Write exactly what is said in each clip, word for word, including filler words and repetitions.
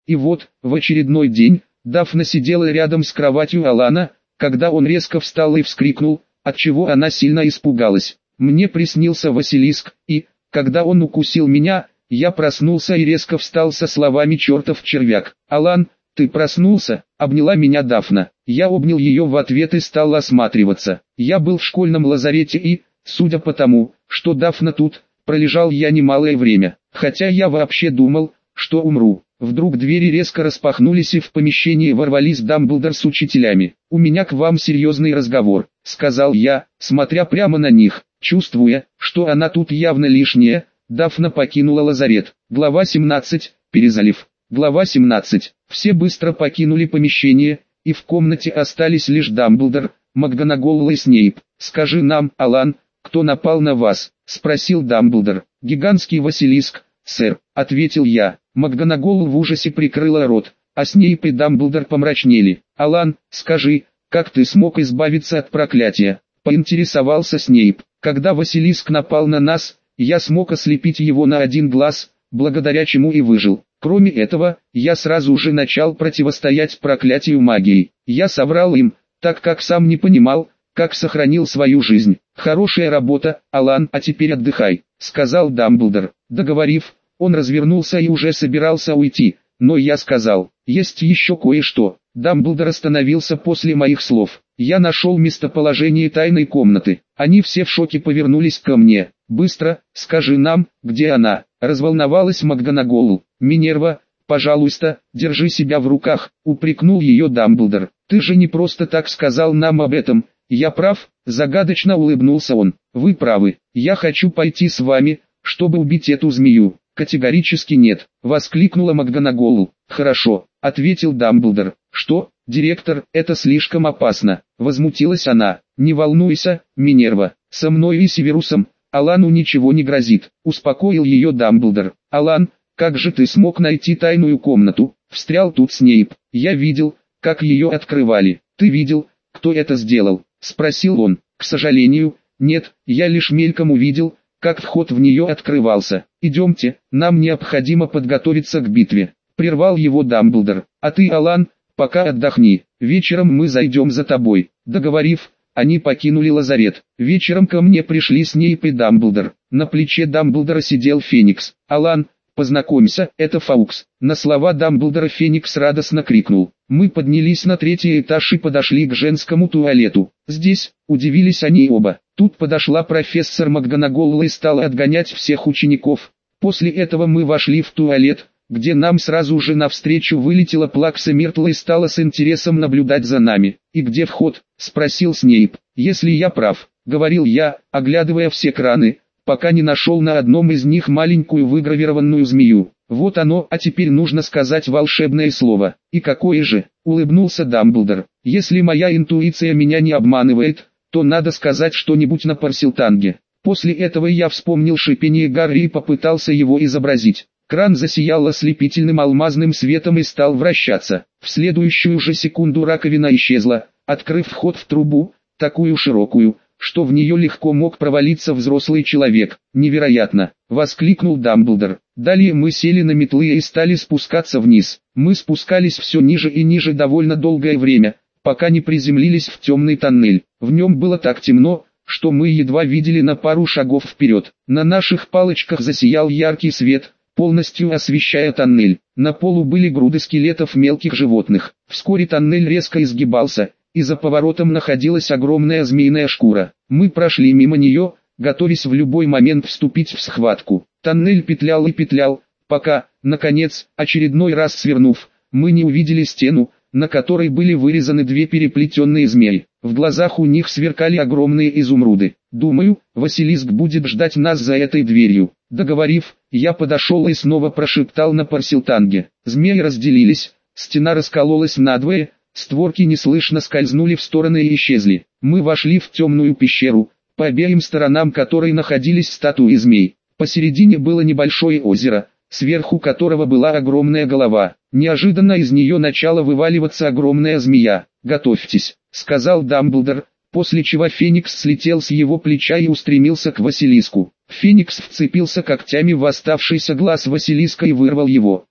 И вот, в очередной день, Дафна сидела рядом с кроватью Алана, когда он резко встал и вскрикнул, отчего она сильно испугалась. Мне приснился Василиск, и, когда он укусил меня, я проснулся и резко встал со словами «чертов червяк». «Алан, ты проснулся?» — обняла меня Дафна. Я обнял ее в ответ и стал осматриваться. Я был в школьном лазарете и, судя по тому, что Дафна тут, пролежал я немалое время, хотя я вообще думал, что умру. Вдруг двери резко распахнулись и в помещении ворвались Дамблдор с учителями. «У меня к вам серьезный разговор», — сказал я, смотря прямо на них, чувствуя, что она тут явно лишняя. Дафна покинула лазарет. Глава семнадцать. Перезалив. Глава семнадцать. Все быстро покинули помещение, и в комнате остались лишь Дамблдор, МакГонагал и Снейп. «Скажи нам, Алан, кто напал на вас?» — спросил Дамблдор. «Гигантский Василиск, сэр», — ответил я. МакГонагал в ужасе прикрыла рот, а Снейп и Дамблдор помрачнели. «Алан, скажи, как ты смог избавиться от проклятия?» — поинтересовался Снейп. «Когда Василиск напал на нас, я смог ослепить его на один глаз, благодаря чему и выжил. Кроме этого, я сразу же начал противостоять проклятию магией. Я соврал им, так как сам не понимал, как сохранил свою жизнь. Хорошая работа, Алан, а теперь отдыхай», — сказал Дамблдор. Договорив, он развернулся и уже собирался уйти, но я сказал: «Есть еще кое-что». Дамблдор остановился после моих слов. Я нашел местоположение тайной комнаты. Они все в шоке повернулись ко мне. «Быстро, скажи нам, где она», — разволновалась МакГонагал. «Минерва, пожалуйста, держи себя в руках», — упрекнул ее Дамблдор. «Ты же не просто так сказал нам об этом». «Я прав», — загадочно улыбнулся он. «Вы правы, я хочу пойти с вами, чтобы убить эту змею». «Категорически нет», — воскликнула МакГонагал. «Хорошо», — ответил Дамблдор. «Что, директор, это слишком опасно», — возмутилась она. «Не волнуйся, Минерва, со мной и Северусом Алану ничего не грозит», — успокоил ее Дамблдор. «Алан, как же ты смог найти тайную комнату?» — встрял тут Снейп. «Я видел, как ее открывали». «Ты видел, кто это сделал?» — спросил он. «К сожалению, нет, я лишь мельком увидел, как вход в нее открывался. Идемте, нам необходимо подготовиться к битве», — прервал его Дамблдор. «А ты, Алан, пока отдохни, вечером мы зайдем за тобой». Договорив, они покинули лазарет. Вечером ко мне пришли Снейп и Дамблдор. На плече Дамблдора сидел Феникс. «Алан, познакомься, это Фаукс». На слова Дамблдора Феникс радостно крикнул. Мы поднялись на третий этаж и подошли к женскому туалету. Здесь, удивились они оба. Тут подошла профессор МакГонагал и стала отгонять всех учеников. После этого мы вошли в туалет, где нам сразу же навстречу вылетела Плакса Миртл и стала с интересом наблюдать за нами. «И где вход?» — спросил Снейп. «Если я прав», — говорил я, оглядывая все краны, пока не нашел на одном из них маленькую выгравированную змею. «Вот оно, а теперь нужно сказать волшебное слово». «И какое же?» — улыбнулся Дамблдор. «Если моя интуиция меня не обманывает, то надо сказать что-нибудь на парсилтанге». После этого я вспомнил шипение Гарри и попытался его изобразить. Кран засиял ослепительным алмазным светом и стал вращаться. В следующую же секунду раковина исчезла, открыв вход в трубу, такую широкую, что в нее легко мог провалиться взрослый человек. «Невероятно!» — воскликнул Дамблдор. Далее мы сели на метлы и стали спускаться вниз. Мы спускались все ниже и ниже довольно долгое время, пока не приземлились в темный тоннель. В нем было так темно, что мы едва видели на пару шагов вперед. На наших палочках засиял яркий свет, полностью освещая тоннель. На полу были груды скелетов мелких животных. Вскоре тоннель резко изгибался, и за поворотом находилась огромная змеиная шкура. Мы прошли мимо нее, готовясь в любой момент вступить в схватку. Тоннель петлял и петлял, пока, наконец, очередной раз свернув, мы не увидели стену, на которой были вырезаны две переплетенные змеи. В глазах у них сверкали огромные изумруды. «Думаю, Василиск будет ждать нас за этой дверью». Договорив, я подошел и снова прошептал на парсилтанге. Змеи разделились, стена раскололась надвое, створки неслышно скользнули в стороны и исчезли. Мы вошли в темную пещеру, по обеим сторонам которой находились статуи змей. Посередине было небольшое озеро, сверху которого была огромная голова. Неожиданно из нее начала вываливаться огромная змея. «Готовьтесь», — сказал Дамблдор, после чего Феникс слетел с его плеча и устремился к Василиску. Феникс вцепился когтями в оставшийся глаз Василиска и вырвал его.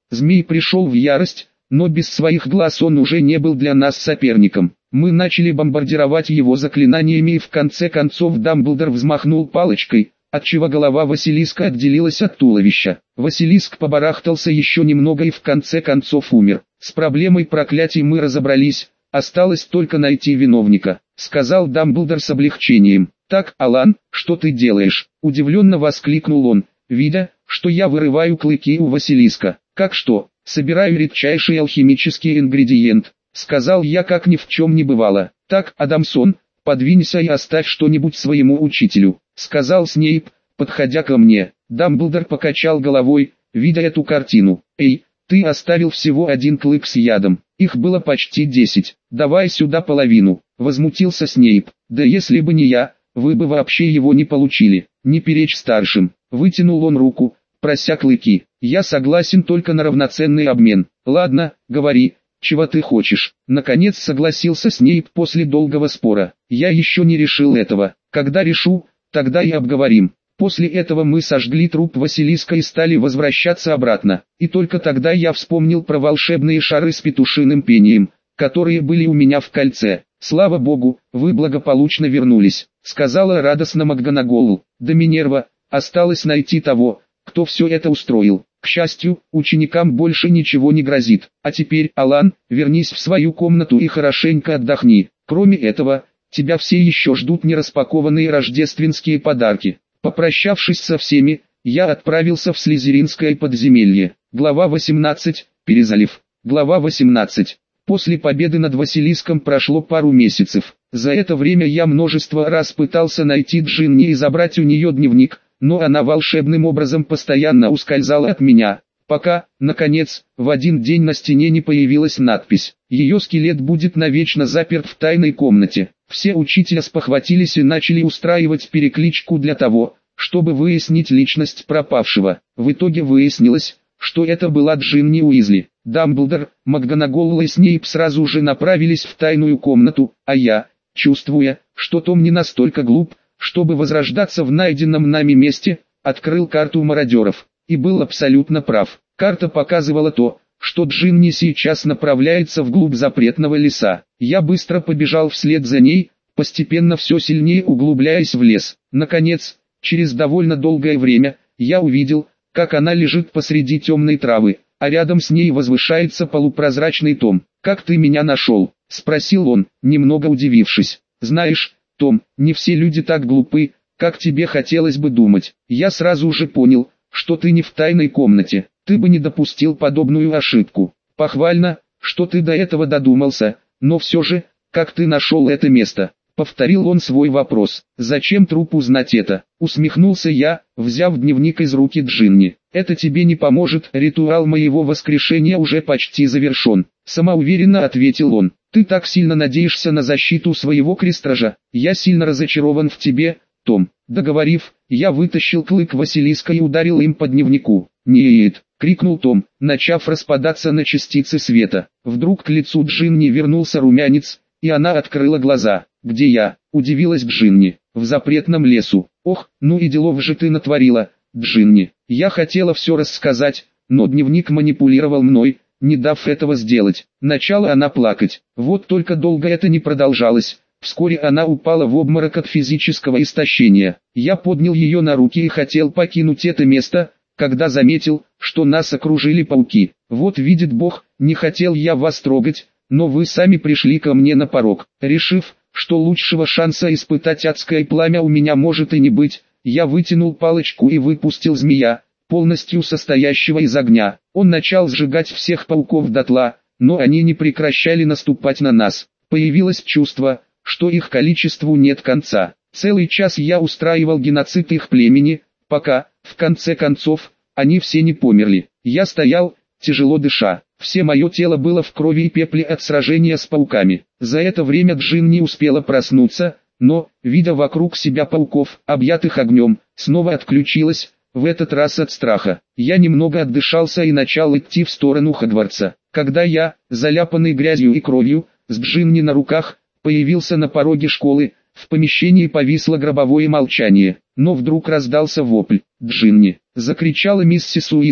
Змей пришел в ярость, но без своих глаз он уже не был для нас соперником. Мы начали бомбардировать его заклинаниями, и в конце концов Дамблдор взмахнул палочкой, отчего голова Василиска отделилась от туловища. Василиск побарахтался еще немного и в конце концов умер. С проблемой проклятий мы разобрались, осталось только найти виновника, сказал Дамблдор с облегчением. Так, Алан, что ты делаешь? Удивленно воскликнул он, видя, что я вырываю клыки у Василиска. Как что? Собираю редчайший алхимический ингредиент, сказал я, как ни в чем не бывало. Так, Адамсон, подвинься и оставь что-нибудь своему учителю, сказал Снейп, подходя ко мне. Дамблдор покачал головой, видя эту картину. Эй, ты оставил всего один клык с ядом, их было почти десять, давай сюда половину, возмутился Снейп. Да если бы не я, вы бы вообще его не получили, не перечь старшим. Вытянул он руку, прося клыки. Я согласен только на равноценный обмен. Ладно, говори, чего ты хочешь. Наконец согласился Снейп после долгого спора. Я еще не решил этого. Когда решу, тогда и обговорим. После этого мы сожгли труп Василиска и стали возвращаться обратно. И только тогда я вспомнил про волшебные шары с петушиным пением, которые были у меня в кольце. Слава богу, вы благополучно вернулись, сказала радостно МакГонагall. Да, Минерва, осталось найти того, кто все это устроил. К счастью, ученикам больше ничего не грозит. А теперь, Алан, вернись в свою комнату и хорошенько отдохни. Кроме этого, тебя все еще ждут нераспакованные рождественские подарки. Попрощавшись со всеми, я отправился в Слизеринское подземелье. Глава восемнадцать. Перезалив. Глава восемнадцать. После победы над Василиском прошло пару месяцев. За это время я множество раз пытался найти Джинни и забрать у нее дневник, но она волшебным образом постоянно ускользала от меня, пока, наконец, в один день на стене не появилась надпись: «Ее скелет будет навечно заперт в тайной комнате». Все учителя спохватились и начали устраивать перекличку для того, чтобы выяснить личность пропавшего. В итоге выяснилось, что это была Джинни Уизли. Дамблдор, МакГонагall и Снейп сразу же направились в тайную комнату, а я, чувствуя, что Том не настолько глуп, чтобы возрождаться в найденном нами месте, открыл карту мародеров, и был абсолютно прав. Карта показывала то, что Джинни сейчас направляется вглубь запретного леса. Я быстро побежал вслед за ней, постепенно все сильнее углубляясь в лес. Наконец, через довольно долгое время, я увидел, как она лежит посреди темной травы, а рядом с ней возвышается полупрозрачный Том. «Как ты меня нашел?» – спросил он, немного удивившись. «Знаешь, Том, не все люди так глупы, как тебе хотелось бы думать. Я сразу же понял, что ты не в тайной комнате, ты бы не допустил подобную ошибку. Похвально, что ты до этого додумался, но все же, как ты нашел это место?» Повторил он свой вопрос. «Зачем трупу знать это?» Усмехнулся я, взяв дневник из руки Джинни. «Это тебе не поможет, ритуал моего воскрешения уже почти завершен», самоуверенно ответил он. «Ты так сильно надеешься на защиту своего крестража. Я сильно разочарован в тебе, Том». Договорив, я вытащил клык Василиска и ударил им по дневнику. «Нет!» — крикнул Том, начав распадаться на частицы света. Вдруг к лицу Джинни вернулся румянец, и она открыла глаза. «Где я?» — удивилась Джинни. «В запретном лесу». «Ох, ну и делов же ты натворила, Джинни». Я хотела все рассказать, но дневник манипулировал мной, не дав этого сделать. Начала она плакать. Вот только долго это не продолжалось. Вскоре она упала в обморок от физического истощения. Я поднял ее на руки и хотел покинуть это место, когда заметил, что нас окружили пауки. Вот видит Бог, не хотел я вас трогать, но вы сами пришли ко мне на порог. Решив, что лучшего шанса испытать адское пламя у меня может и не быть, я вытянул палочку и выпустил змея, полностью состоящего из огня. Он начал сжигать всех пауков дотла, но они не прекращали наступать на нас. Появилось чувство, что их количеству нет конца. Целый час я устраивал геноцид их племени, пока, в конце концов, они все не померли. Я стоял, тяжело дыша. Все мое тело было в крови и пепле от сражения с пауками. За это время Джинни успела проснуться, но, видя вокруг себя пауков, объятых огнем, снова отключилась, в этот раз от страха. Я немного отдышался и начал идти в сторону Хогвартса. Когда я, заляпанный грязью и кровью, с Джинни на руках, появился на пороге школы, в помещении повисло гробовое молчание. Но вдруг раздался вопль. «Джинни!» — закричала миссис Уизли,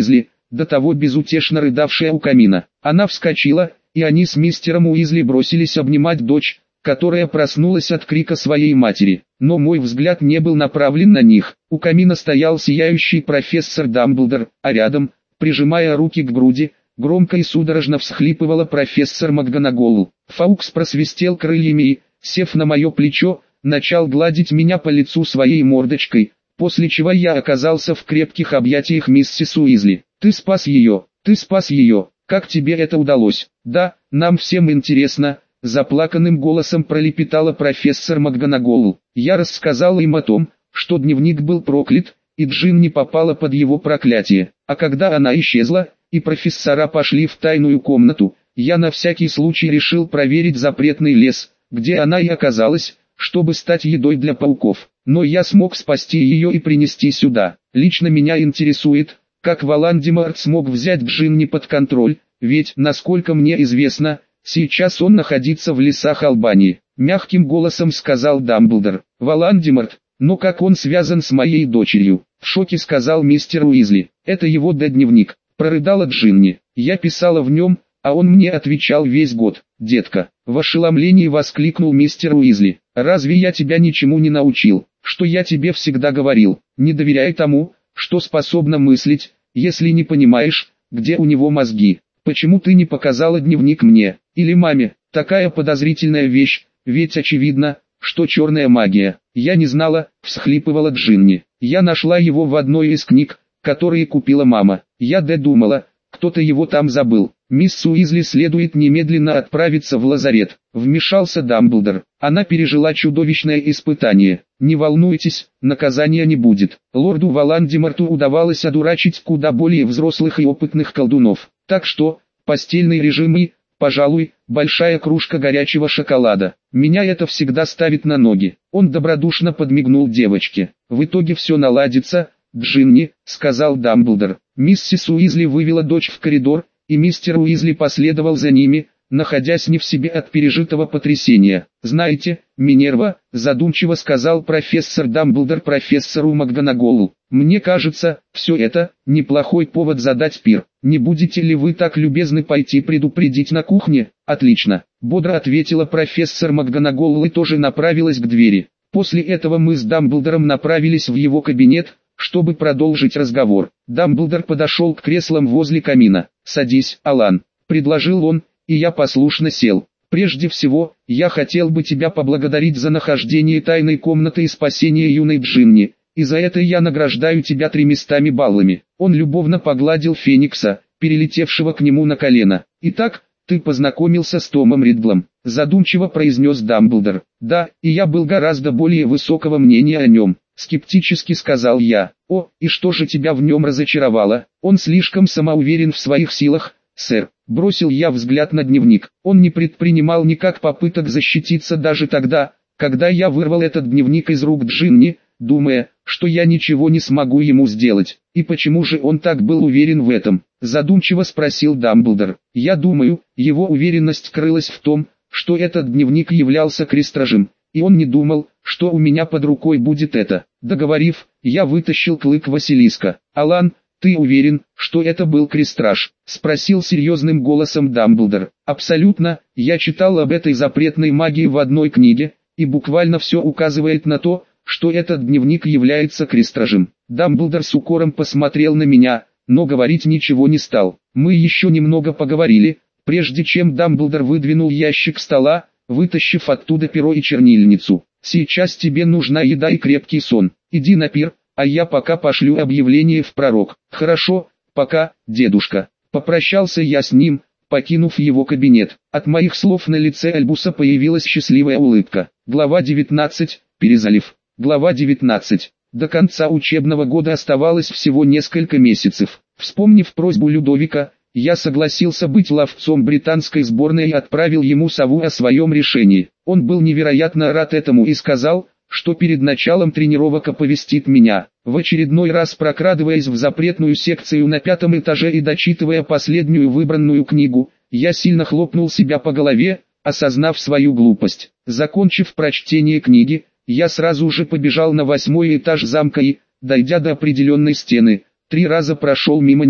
до того безутешно рыдавшая у камина. Она вскочила, и они с мистером Уизли бросились обнимать дочь, которая проснулась от крика своей матери. Но мой взгляд не был направлен на них. У камина стоял сияющий профессор Дамблдор, а рядом, прижимая руки к груди, громко и судорожно всхлипывала профессор МакГонагall. Фаукс просвистел крыльями и, сев на мое плечо, начал гладить меня по лицу своей мордочкой, после чего я оказался в крепких объятиях миссис Уизли. «Ты спас ее, ты спас ее, как тебе это удалось?» «Да, нам всем интересно», — заплаканным голосом пролепетала профессор МакГонагall. Я рассказал им о том, что дневник был проклят, и Джин не попала под его проклятие. А когда она исчезла, и профессора пошли в тайную комнату, я на всякий случай решил проверить запретный лес, где она и оказалась, чтобы стать едой для пауков. Но я смог спасти ее и принести сюда. Лично меня интересует, как Волан-де-Морт смог взять Джинни под контроль, ведь, насколько мне известно, сейчас он находится в лесах Албании. Мягким голосом сказал Дамблдор. Волан-де-Морт, но как он связан с моей дочерью? В шоке сказал мистер Уизли. Это его дневник, прорыдала Джинни. Я писала в нем, а он мне отвечал весь год. Детка, в ошеломлении воскликнул мистер Уизли. Разве я тебя ничему не научил? Что я тебе всегда говорил? Не доверяй тому, что способна мыслить, если не понимаешь, где у него мозги. Почему ты не показала дневник мне, или маме? Такая подозрительная вещь, ведь очевидно, что черная магия. Я не знала, всхлипывала Джинни. Я нашла его в одной из книг, которые купила мама. Я думала, кто-то его там забыл. Мисс Уизли следует немедленно отправиться в лазарет. Вмешался Дамблдор. Она пережила чудовищное испытание. Не волнуйтесь, наказания не будет. Лорду Волан-де-Морту удавалось одурачить куда более взрослых и опытных колдунов. Так что, постельный режим и, пожалуй, большая кружка горячего шоколада. Меня это всегда ставит на ноги. Он добродушно подмигнул девочке. В итоге все наладится, Джинни, сказал Дамблдор. Миссис Уизли вывела дочь в коридор, и мистер Уизли последовал за ними, находясь не в себе от пережитого потрясения. «Знаете, Минерва», — задумчиво сказал профессор Дамблдор профессору МакГонагall, «мне кажется, все это — неплохой повод задать пир. Не будете ли вы так любезны пойти предупредить на кухне?» «Отлично», — бодро ответила профессор МакГонагall и тоже направилась к двери. После этого мы с Дамблдором направились в его кабинет, чтобы продолжить разговор. Дамблдор подошел к креслам возле камина. «Садись, Алан», — предложил он, и я послушно сел. «Прежде всего, я хотел бы тебя поблагодарить за нахождение тайной комнаты и спасение юной Джинни, и за это я награждаю тебя тремястами баллами». Он любовно погладил Феникса, перелетевшего к нему на колено. «Итак, ты познакомился с Томом Риддлом», — задумчиво произнес Дамблдор. «Да, и я был гораздо более высокого мнения о нем», — скептически сказал я. «О, и что же тебя в нем разочаровало? Он слишком самоуверен в своих силах, сэр». Бросил я взгляд на дневник. Он не предпринимал никак попыток защититься даже тогда, когда я вырвал этот дневник из рук Джинни, думая, что я ничего не смогу ему сделать. И почему же он так был уверен в этом? Задумчиво спросил Дамблдор. Я думаю, его уверенность крылась в том, что этот дневник являлся крестражем, и он не думал, что у меня под рукой будет это. Договорив, я вытащил клык Василиска. «Алан, ты уверен, что это был крестраж?» — спросил серьезным голосом Дамблдор. «Абсолютно, я читал об этой запретной магии в одной книге, и буквально все указывает на то, что этот дневник является крестражем». Дамблдор с укором посмотрел на меня, но говорить ничего не стал. Мы еще немного поговорили, прежде чем Дамблдор выдвинул ящик стола, вытащив оттуда перо и чернильницу. «Сейчас тебе нужна еда и крепкий сон. Иди на пир, а я пока пошлю объявление в пророк». «Хорошо, пока, дедушка». Попрощался я с ним, покинув его кабинет. От моих слов на лице Альбуса появилась счастливая улыбка. Глава девятнадцать. Перезалив. Глава девятнадцать. До конца учебного года оставалось всего несколько месяцев. Вспомнив просьбу Людовика, я согласился быть ловцом британской сборной и отправил ему сову о своем решении. Он был невероятно рад этому и сказал, что перед началом тренировок оповестит меня. В очередной раз прокрадываясь в запретную секцию на пятом этаже и дочитывая последнюю выбранную книгу, я сильно хлопнул себя по голове, осознав свою глупость. Закончив прочтение книги, я сразу же побежал на восьмой этаж замка и, дойдя до определенной стены, три раза прошел мимо нее.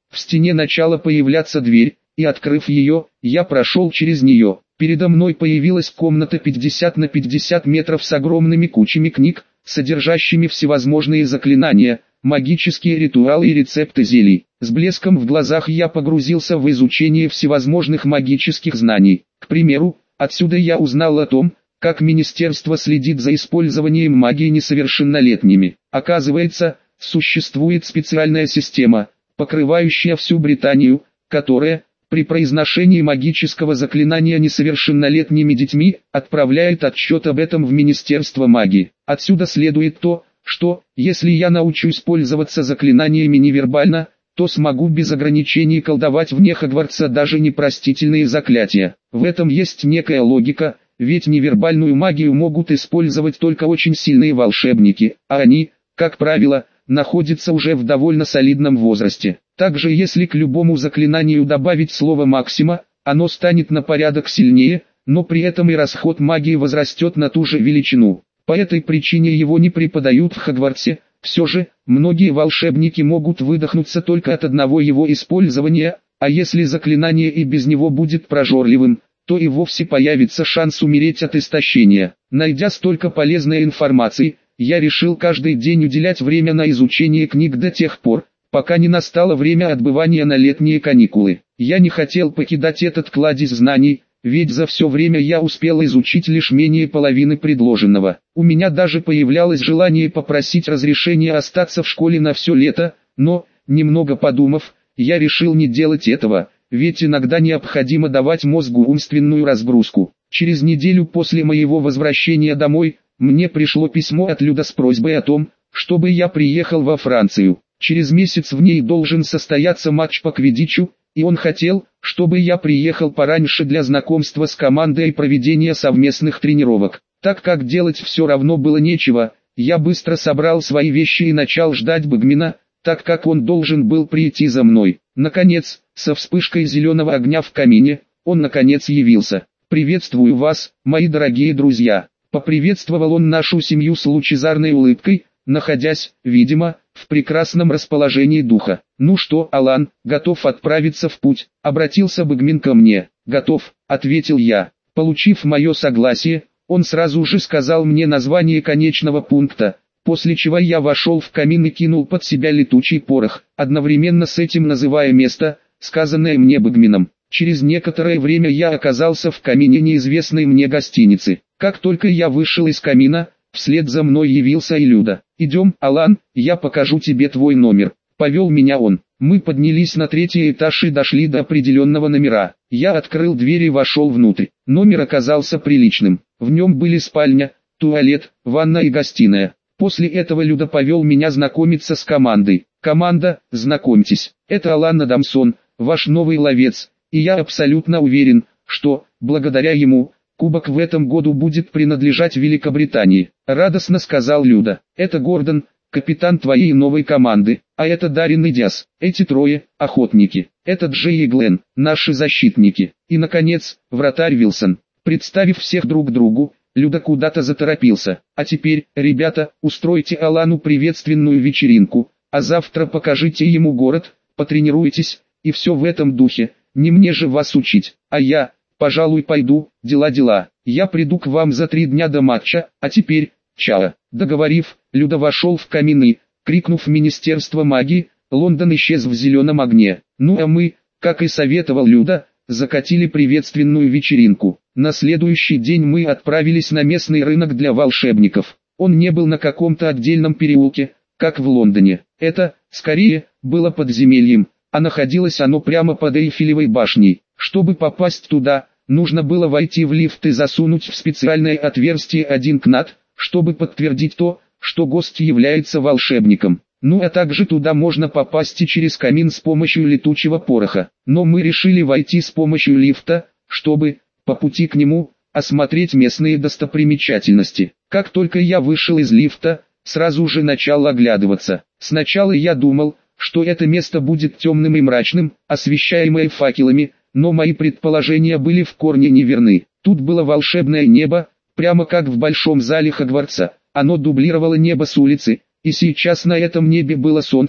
В стене начала появляться дверь, и открыв ее, я прошел через нее. Передо мной появилась комната пятьдесят на пятьдесят метров с огромными кучами книг, содержащими всевозможные заклинания, магические ритуалы и рецепты зелий. С блеском в глазах я погрузился в изучение всевозможных магических знаний. К примеру, отсюда я узнал о том, как министерство следит за использованием магии несовершеннолетними. Оказывается, существует специальная система, покрывающая всю Британию, которая, при произношении магического заклинания несовершеннолетними детьми, отправляет отчет об этом в Министерство магии. Отсюда следует то, что, если я научусь пользоваться заклинаниями невербально, то смогу без ограничений колдовать вне Хогвартса даже непростительные заклятия. В этом есть некая логика, ведь невербальную магию могут использовать только очень сильные волшебники, а они, как правило, находятся уже в довольно солидном возрасте. Также если к любому заклинанию добавить слово «максима», оно станет на порядок сильнее, но при этом и расход магии возрастет на ту же величину. По этой причине его не преподают в Хогвартсе. Все же, многие волшебники могут выдохнуться только от одного его использования, а если заклинание и без него будет прожорливым, то и вовсе появится шанс умереть от истощения. Найдя столько полезной информации, я решил каждый день уделять время на изучение книг до тех пор, пока не настало время отбывания на летние каникулы. Я не хотел покидать этот кладезь знаний, ведь за все время я успел изучить лишь менее половины предложенного. У меня даже появлялось желание попросить разрешения остаться в школе на все лето, но, немного подумав, я решил не делать этого, ведь иногда необходимо давать мозгу умственную разгрузку. Через неделю после моего возвращения домой, мне пришло письмо от Люда с просьбой о том, чтобы я приехал во Францию. Через месяц в ней должен состояться матч по квиддичу, и он хотел, чтобы я приехал пораньше для знакомства с командой и проведения совместных тренировок. Так как делать все равно было нечего, я быстро собрал свои вещи и начал ждать Бэгмина, так как он должен был прийти за мной. Наконец, со вспышкой зеленого огня в камине, он наконец явился. «Приветствую вас, мои дорогие друзья!» Поприветствовал он нашу семью с лучезарной улыбкой, находясь, видимо, в прекрасном расположении духа. «Ну что, Алан, готов отправиться в путь?» — обратился Бэгмин ко мне. «Готов», — ответил я. Получив мое согласие, он сразу же сказал мне название конечного пункта, после чего я вошел в камин и кинул под себя летучий порох, одновременно с этим называя место, сказанное мне Бэгмином. Через некоторое время я оказался в камине неизвестной мне гостиницы. Как только я вышел из камина, вслед за мной явился и Люда. «Идем, Алан, я покажу тебе твой номер», — повел меня он. Мы поднялись на третий этаж и дошли до определенного номера. Я открыл дверь и вошел внутрь. Номер оказался приличным. В нем были спальня, туалет, ванна и гостиная. После этого Люда повел меня знакомиться с командой. «Команда, знакомьтесь, это Алан Адамсон, ваш новый ловец, и я абсолютно уверен, что, благодаря ему, кубок в этом году будет принадлежать Великобритании», — радостно сказал Люда. «Это Гордон, капитан твоей новой команды, а это Дарин и Диас, эти трое — охотники, это Джей и Глен, наши защитники, и, наконец, вратарь Вилсон». Представив всех друг другу, Люда куда-то заторопился. «А теперь, ребята, устройте Алану приветственную вечеринку, а завтра покажите ему город, потренируйтесь, и все в этом духе, не мне же вас учить, а я, пожалуй, пойду, дела-дела, я приду к вам за три дня до матча, а теперь, чао». Договорив, Люда вошел в камин и, крикнув в Министерство магии, Лондон исчез в зеленом огне. Ну а мы, как и советовал Люда, закатили приветственную вечеринку. На следующий день мы отправились на местный рынок для волшебников. Он не был на каком-то отдельном переулке, как в Лондоне. Это, скорее, было подземельем, а находилось оно прямо под Эйфелевой башней. Чтобы попасть туда, нужно было войти в лифт и засунуть в специальное отверстие один кнат, чтобы подтвердить то, что гость является волшебником. Ну а также туда можно попасть и через камин с помощью летучего пороха. Но мы решили войти с помощью лифта, чтобы, по пути к нему, осмотреть местные достопримечательности. Как только я вышел из лифта, сразу же начал оглядываться. Сначала я думал, что это место будет темным и мрачным, освещаемое факелами, но мои предположения были в корне неверны. Тут было волшебное небо, прямо как в большом зале Хогвартса. Оно дублировало небо с улицы, и сейчас на этом небе было солнце,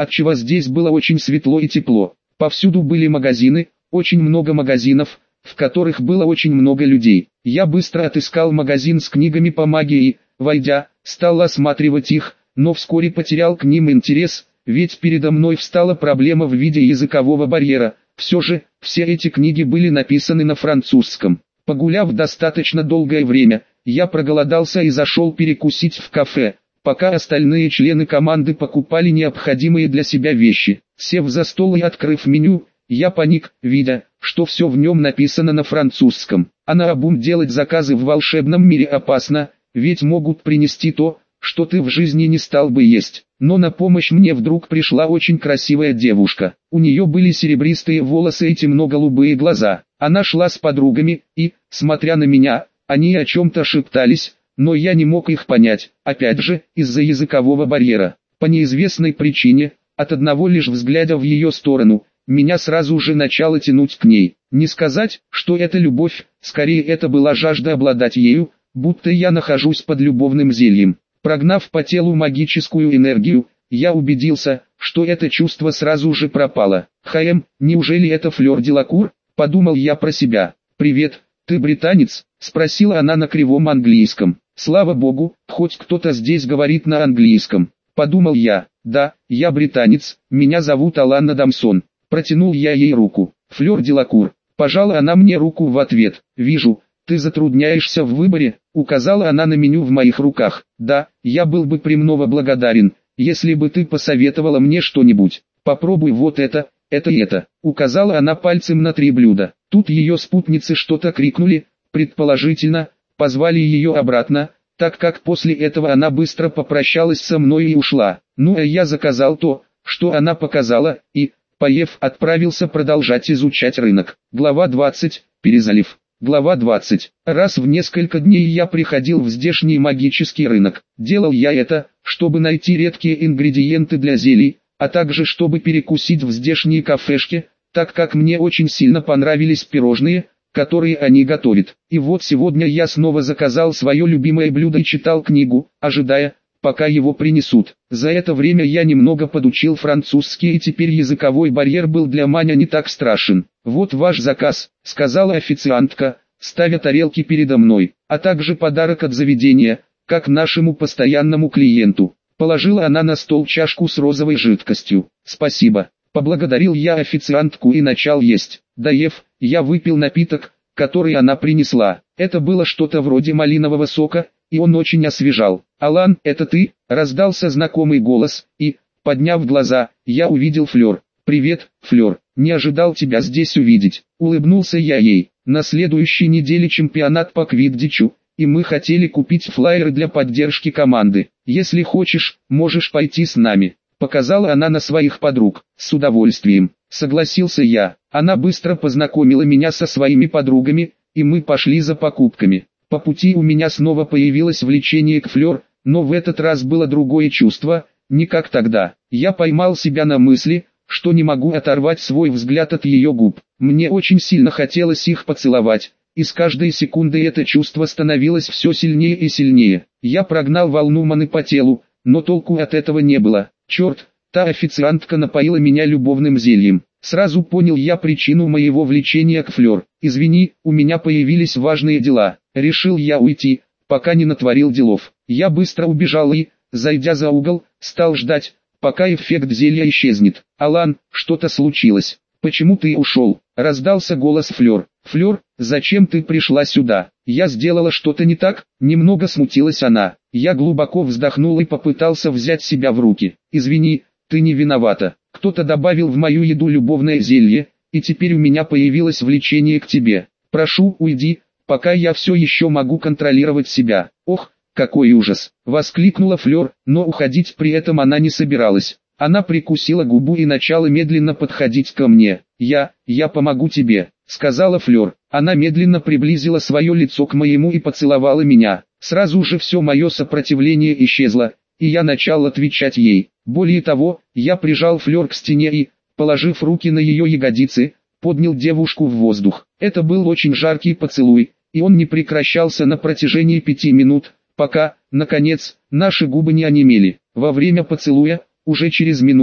отчего здесь было очень светло и тепло. Повсюду были магазины, очень много магазинов, в которых было очень много людей. Я быстро отыскал магазин с книгами по магии и, войдя, стал осматривать их, но вскоре потерял к ним интерес, ведь передо мной встала проблема в виде языкового барьера. Все же, все эти книги были написаны на французском. Погуляв достаточно долгое время, я проголодался и зашел перекусить в кафе, пока остальные члены команды покупали необходимые для себя вещи. Сев за стол и открыв меню, я паник, видя, что все в нем написано на французском. А наобум делать заказы в волшебном мире опасно, ведь могут принести то, что ты в жизни не стал бы есть. Но на помощь мне вдруг пришла очень красивая девушка. У нее были серебристые волосы и темно-голубые глаза. Она шла с подругами, и, смотря на меня, они о чем-то шептались, но я не мог их понять, опять же, из-за языкового барьера. По неизвестной причине, от одного лишь взгляда в ее сторону, меня сразу же начало тянуть к ней. Не сказать, что это любовь, скорее это была жажда обладать ею, будто я нахожусь под любовным зельем. Прогнав по телу магическую энергию, я убедился, что это чувство сразу же пропало. «Хэм, неужели это Флёр Делакур?» – подумал я про себя. «Привет, ты британец?» – спросила она на кривом английском. «Слава богу, хоть кто-то здесь говорит на английском», – подумал я. «Да, я британец, меня зовут Аланна Дамсон». Протянул я ей руку. «Флёр Делакур». Пожала она мне руку в ответ. «Вижу, ты затрудняешься в выборе», — указала она на меню в моих руках. «Да, я был бы премного благодарен, если бы ты посоветовала мне что-нибудь. Попробуй вот это, это и это», — указала она пальцем на три блюда. Тут ее спутницы что-то крикнули, предположительно, позвали ее обратно, так как после этого она быстро попрощалась со мной и ушла. Ну а я заказал то, что она показала, и, поев, отправился продолжать изучать рынок. Глава двадцать. Перезалив. Глава двадцать. Раз в несколько дней я приходил в здешний магический рынок. Делал я это, чтобы найти редкие ингредиенты для зелий, а также чтобы перекусить в здешней кафешке, так как мне очень сильно понравились пирожные, которые они готовят. И вот сегодня я снова заказал свое любимое блюдо и читал книгу, ожидая, пока его принесут. За это время я немного подучил французский, и теперь языковой барьер был для меня не так страшен. «Вот ваш заказ», — сказала официантка, ставя тарелки передо мной, «а также подарок от заведения, как нашему постоянному клиенту». Положила она на стол чашку с розовой жидкостью. «Спасибо». Поблагодарил я официантку и начал есть. Доев, я выпил напиток, который она принесла. Это было что-то вроде малинового сока, и он очень освежал. «Алан, это ты?» – раздался знакомый голос, и, подняв глаза, я увидел Флёр. «Привет, Флёр, не ожидал тебя здесь увидеть», – улыбнулся я ей. «На следующей неделе чемпионат по квиддичу, и мы хотели купить флаеры для поддержки команды. Если хочешь, можешь пойти с нами», – показала она на своих подруг. «С удовольствием», – согласился я. Она быстро познакомила меня со своими подругами, и мы пошли за покупками. По пути у меня снова появилось влечение к Флёр, но в этот раз было другое чувство, не как тогда. Я поймал себя на мысли, что не могу оторвать свой взгляд от ее губ. Мне очень сильно хотелось их поцеловать, и с каждой секундой это чувство становилось все сильнее и сильнее. Я прогнал волну маны по телу, но толку от этого не было. Черт, та официантка напоила меня любовным зельем. Сразу понял я причину моего влечения к Флёр. «Извини, у меня появились важные дела». Решил я уйти, пока не натворил делов. Я быстро убежал и, зайдя за угол, стал ждать, пока эффект зелья исчезнет. «Алан, что-то случилось. Почему ты ушел?» — раздался голос Флёр. «Флёр, зачем ты пришла сюда? Я сделала что-то не так?» Немного смутилась она. Я глубоко вздохнул и попытался взять себя в руки. «Извини, ты не виновата. Кто-то добавил в мою еду любовное зелье, и теперь у меня появилось влечение к тебе. Прошу, уйди, пока я все еще могу контролировать себя». «Ох, какой ужас!» — воскликнула Флёр, но уходить при этом она не собиралась. Она прикусила губу и начала медленно подходить ко мне. «Я, я помогу тебе», — сказала Флёр. Она медленно приблизила свое лицо к моему и поцеловала меня. Сразу же все мое сопротивление исчезло, и я начал отвечать ей. Более того, я прижал Флёр к стене и, положив руки на ее ягодицы, поднял девушку в воздух. Это был очень жаркий поцелуй, и он не прекращался на протяжении пяти минут, пока, наконец, наши губы не онемели. Во время поцелуя, уже через минуту,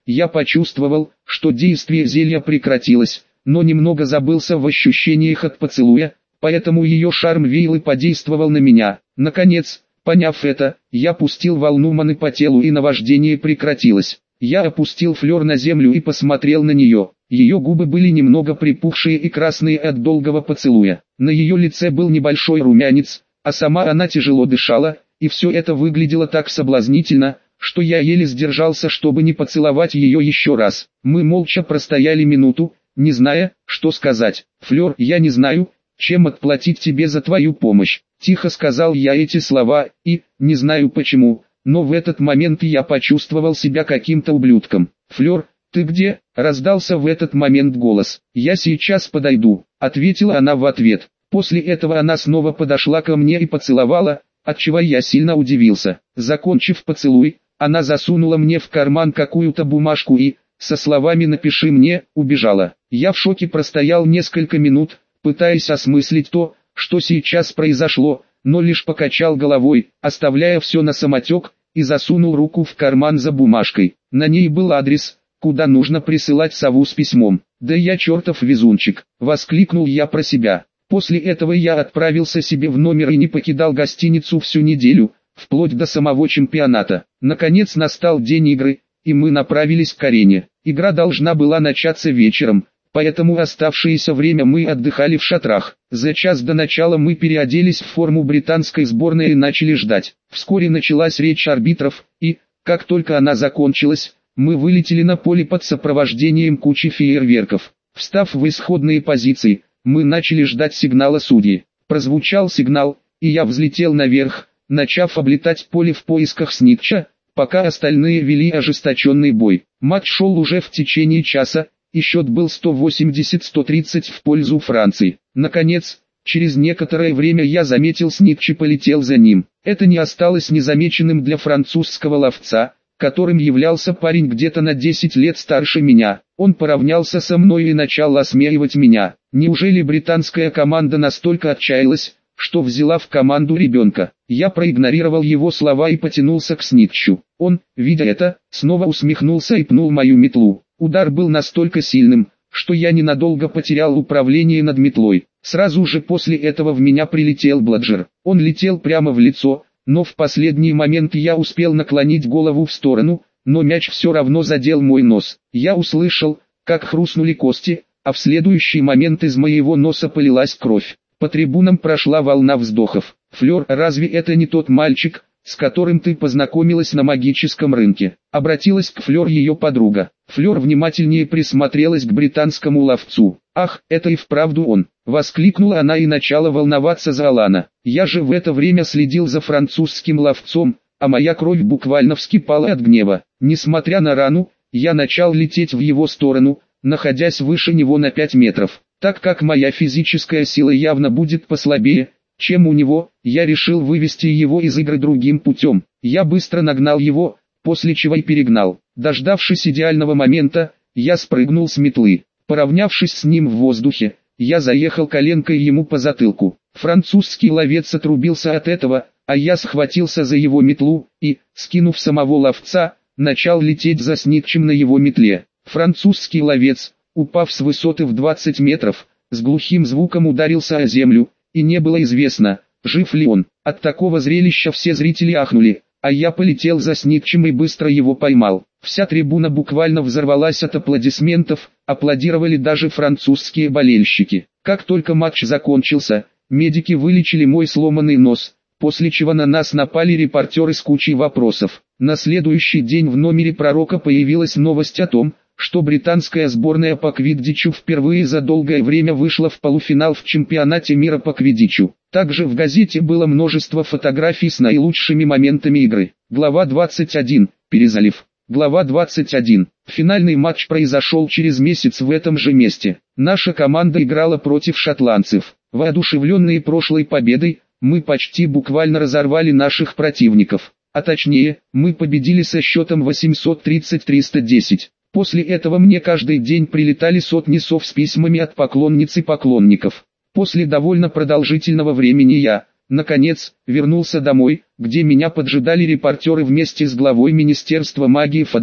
я почувствовал, что действие зелья прекратилось, но немного забылся в ощущениях от поцелуя, поэтому ее шарм веял и подействовал на меня. Наконец, поняв это, я пустил волну маны по телу и наваждение прекратилось. Я опустил Флёр на землю и посмотрел на нее. Ее губы были немного припухшие и красные от долгого поцелуя. На ее лице был небольшой румянец, а сама она тяжело дышала, и все это выглядело так соблазнительно, что я еле сдержался, чтобы не поцеловать ее еще раз. Мы молча простояли минуту, не зная, что сказать. «Флёр, я не знаю, чем отплатить тебе за твою помощь», — тихо сказал я эти слова, и, не знаю почему, но в этот момент я почувствовал себя каким-то ублюдком. «Флёр, ты где?» — раздался в этот момент голос. «Я сейчас подойду», — ответила она в ответ. После этого она снова подошла ко мне и поцеловала, отчего я сильно удивился. Закончив поцелуй, она засунула мне в карман какую-то бумажку и, со словами «напиши мне», убежала. Я в шоке простоял несколько минут, пытаясь осмыслить то, что сейчас произошло, но лишь покачал головой, оставляя все на самотек, и засунул руку в карман за бумажкой. На ней был адрес, куда нужно присылать сову с письмом. «Да я чертов везунчик», — воскликнул я про себя. После этого я отправился себе в номер и не покидал гостиницу всю неделю, вплоть до самого чемпионата. Наконец настал день игры, и мы направились к арене. Игра должна была начаться вечером, поэтому оставшееся время мы отдыхали в шатрах. За час до начала мы переоделись в форму британской сборной и начали ждать. Вскоре началась речь арбитров, и, как только она закончилась, мы вылетели на поле под сопровождением кучи фейерверков. Встав в исходные позиции, мы начали ждать сигнала судьи. Прозвучал сигнал, и я взлетел наверх, начав облетать поле в поисках Снитча, пока остальные вели ожесточенный бой. Матч шел уже в течение часа, и счет был сто восемьдесят — сто тридцать в пользу Франции. Наконец, через некоторое время я заметил Снитч и полетел за ним. Это не осталось незамеченным для французского ловца, которым являлся парень где-то на десять лет старше меня. Он поравнялся со мной и начал осмеивать меня. Неужели британская команда настолько отчаялась, что взяла в команду ребенка? Я проигнорировал его слова и потянулся к Снитчу. Он, видя это, снова усмехнулся и пнул мою метлу. Удар был настолько сильным, что я ненадолго потерял управление над метлой. Сразу же после этого в меня прилетел бладжер. Он летел прямо в лицо, но в последний момент я успел наклонить голову в сторону, но мяч все равно задел мой нос. Я услышал, как хрустнули кости, а в следующий момент из моего носа полилась кровь. По трибунам прошла волна вздохов. «Флёр, разве это не тот мальчик, с которым ты познакомилась на магическом рынке?» Обратилась к Флёр ее подруга. Флёр внимательнее присмотрелась к британскому ловцу. «Ах, это и вправду он!» — воскликнула она и начала волноваться за Алана. Я же в это время следил за французским ловцом, а моя кровь буквально вскипала от гнева. Несмотря на рану, я начал лететь в его сторону, находясь выше него на пять метров. Так как моя физическая сила явно будет послабее, чем у него, я решил вывести его из игры другим путем. Я быстро нагнал его, после чего и перегнал. Дождавшись идеального момента, я спрыгнул с метлы. Поравнявшись с ним в воздухе, я заехал коленкой ему по затылку. Французский ловец отрубился от этого, а я схватился за его метлу и, скинув самого ловца, начал лететь за Снитчем на его метле. Французский ловец, упав с высоты в двадцать метров, с глухим звуком ударился о землю, и не было известно, жив ли он. От такого зрелища все зрители ахнули, а я полетел за Снитчем и быстро его поймал. Вся трибуна буквально взорвалась от аплодисментов, аплодировали даже французские болельщики. Как только матч закончился, медики вылечили мой сломанный нос, после чего на нас напали репортеры с кучей вопросов. На следующий день в номере пророка появилась новость о том, что британская сборная по квиддичу впервые за долгое время вышла в полуфинал в чемпионате мира по квиддичу. Также в газете было множество фотографий с наилучшими моментами игры. Глава двадцать один. Перезалив. Глава двадцать один. Финальный матч произошел через месяц в этом же месте. Наша команда играла против шотландцев. Воодушевленные прошлой победой, мы почти буквально разорвали наших противников. А точнее, мы победили со счетом восемьсот тридцать — триста десять. После этого мне каждый день прилетали сотни сов с письмами от поклонниц и поклонников. После довольно продолжительного времени я, наконец, вернулся домой, где меня поджидали репортеры вместе с главой Министерства магии Фаджем.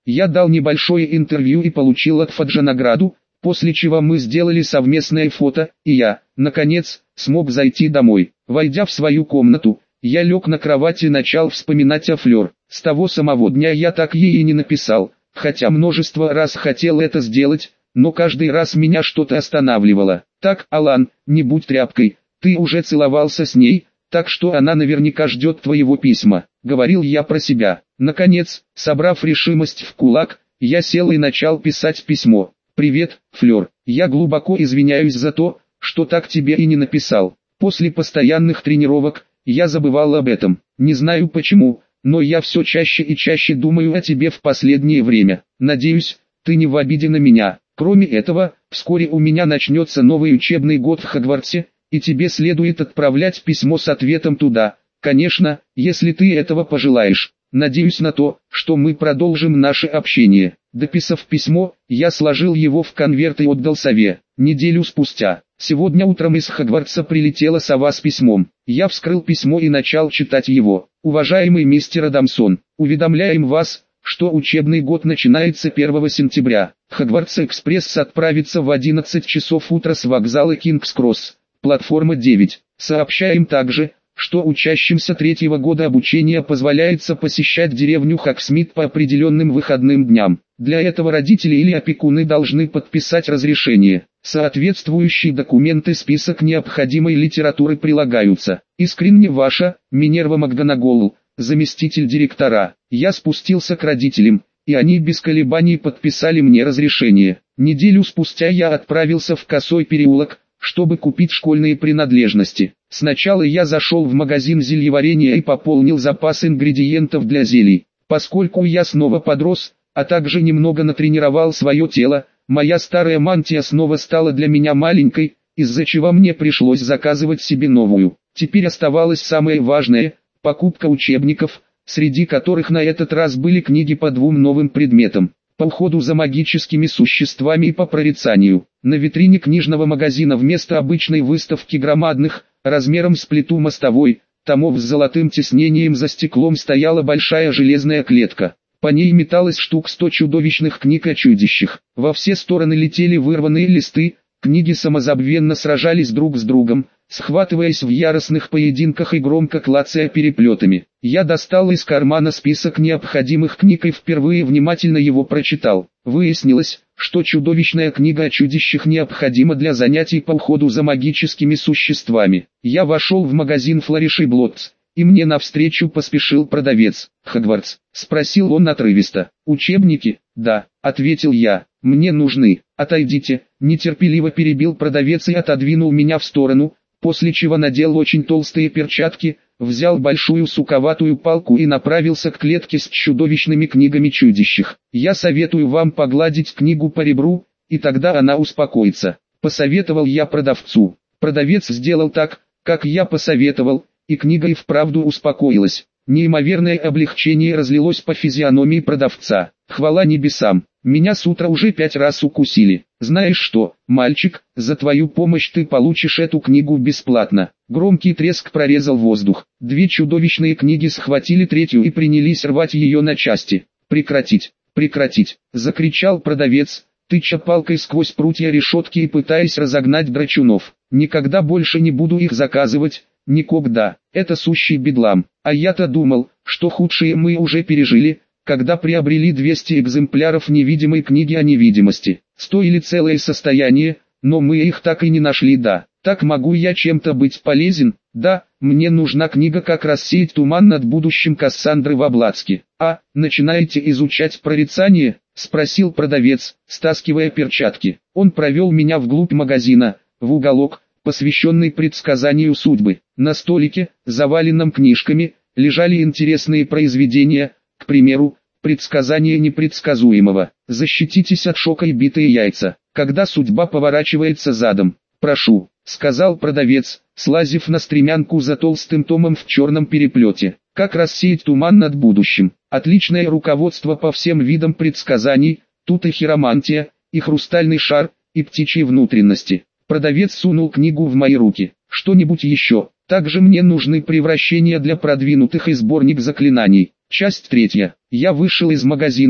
Я дал небольшое интервью и получил от Фаджа награду, после чего мы сделали совместное фото, и я, наконец, смог зайти домой. Войдя в свою комнату, я лег на кровать и начал вспоминать о Флёр. С того самого дня я так ей и не написал, хотя множество раз хотел это сделать, но каждый раз меня что-то останавливало. «Так, Алан, не будь тряпкой, ты уже целовался с ней, так что она наверняка ждет твоего письма», — говорил я про себя. Наконец, собрав решимость в кулак, я сел и начал писать письмо. «Привет, Флёр, я глубоко извиняюсь за то, что так тебе и не написал. После постоянных тренировок, я забывал об этом. Не знаю почему, но я все чаще и чаще думаю о тебе в последнее время. Надеюсь, ты не в обиде на меня. Кроме этого, вскоре у меня начнется новый учебный год в Хогвартсе, и тебе следует отправлять письмо с ответом туда, конечно, если ты этого пожелаешь. Надеюсь на то, что мы продолжим наше общение». Дописав письмо, я сложил его в конверт и отдал сове. Неделю спустя, сегодня утром из Хогвартса прилетела сова с письмом. Я вскрыл письмо и начал читать его. «Уважаемый мистер Адамсон, уведомляем вас, что учебный год начинается первого сентября. Хогвартс-экспресс отправится в одиннадцать часов утра с вокзала Кингс-Кросс, платформа девять. Сообщаем также, что учащимся третьего года обучения позволяется посещать деревню Хоксмит по определенным выходным дням. Для этого родители или опекуны должны подписать разрешение. Соответствующие документы, список необходимой литературы прилагаются. Искренне ваша, Минерва МакГонагall, заместитель директора». Я спустился к родителям, и они без колебаний подписали мне разрешение. Неделю спустя я отправился в Косой переулок, чтобы купить школьные принадлежности. Сначала я зашел в магазин зельеварения и пополнил запас ингредиентов для зелий. Поскольку я снова подрос, а также немного натренировал свое тело, моя старая мантия снова стала для меня маленькой, из-за чего мне пришлось заказывать себе новую. Теперь оставалось самое важное – покупка учебников, среди которых на этот раз были книги по двум новым предметам. По уходу за магическими существами и по прорицанию. На витрине книжного магазина вместо обычной выставки громадных, размером с плиту мостовой, томов с золотым тиснением за стеклом стояла большая железная клетка. По ней металось штук сто чудовищных книг о чудищах. Во все стороны летели вырванные листы, книги самозабвенно сражались друг с другом, схватываясь в яростных поединках и громко клацая переплетами. Я достал из кармана список необходимых книг и впервые внимательно его прочитал. Выяснилось, что чудовищная книга о чудищах необходима для занятий по уходу за магическими существами. Я вошел в магазин Flourish и Blotts, и мне навстречу поспешил продавец. «Хогвартс?» — спросил он отрывисто. «Учебники?» «Да», — ответил я. «Мне нужны». «Отойдите», — нетерпеливо перебил продавец и отодвинул меня в сторону, после чего надел очень толстые перчатки, взял большую суковатую палку и направился к клетке с чудовищными книгами чудищах. «Я советую вам погладить книгу по ребру, и тогда она успокоится», — посоветовал я продавцу. Продавец сделал так, как я посоветовал, и книга и вправду успокоилась. Неимоверное облегчение разлилось по физиономии продавца. «Хвала небесам, меня с утра уже пять раз укусили. Знаешь что, мальчик, за твою помощь ты получишь эту книгу бесплатно». Громкий треск прорезал воздух. Две чудовищные книги схватили третью и принялись рвать ее на части. «Прекратить, прекратить!» — закричал продавец, тыча палкой сквозь прутья решетки и пытаясь разогнать драчунов. «Никогда больше не буду их заказывать, никогда. Это сущий бедлам. А я-то думал, что худшее мы уже пережили, когда приобрели двести экземпляров невидимой книги о невидимости. Стоили целое состояние, но мы их так и не нашли. Да, так могу я чем-то быть полезен? Да, мне нужна книга «Как рассеять туман над будущим» Кассандры Ваблацки». «А, начинаете изучать прорицание?» — спросил продавец, стаскивая перчатки. Он провел меня вглубь магазина, в уголок, посвященный предсказанию судьбы. На столике, заваленном книжками, лежали интересные произведения, к примеру, «Предсказание непредсказуемого», «Защититесь от шока» и «Битые яйца», «Когда судьба поворачивается задом». «Прошу», — сказал продавец, слазив на стремянку за толстым томом в черном переплете. «Как рассеять туман над будущим». Отличное руководство по всем видам предсказаний, тут и хиромантия, и хрустальный шар, и птичьи внутренности. Продавец сунул книгу в мои руки. «Что-нибудь еще? Также мне нужны превращения для продвинутых и сборник заклинаний». Часть третья. Я вышел из магазина,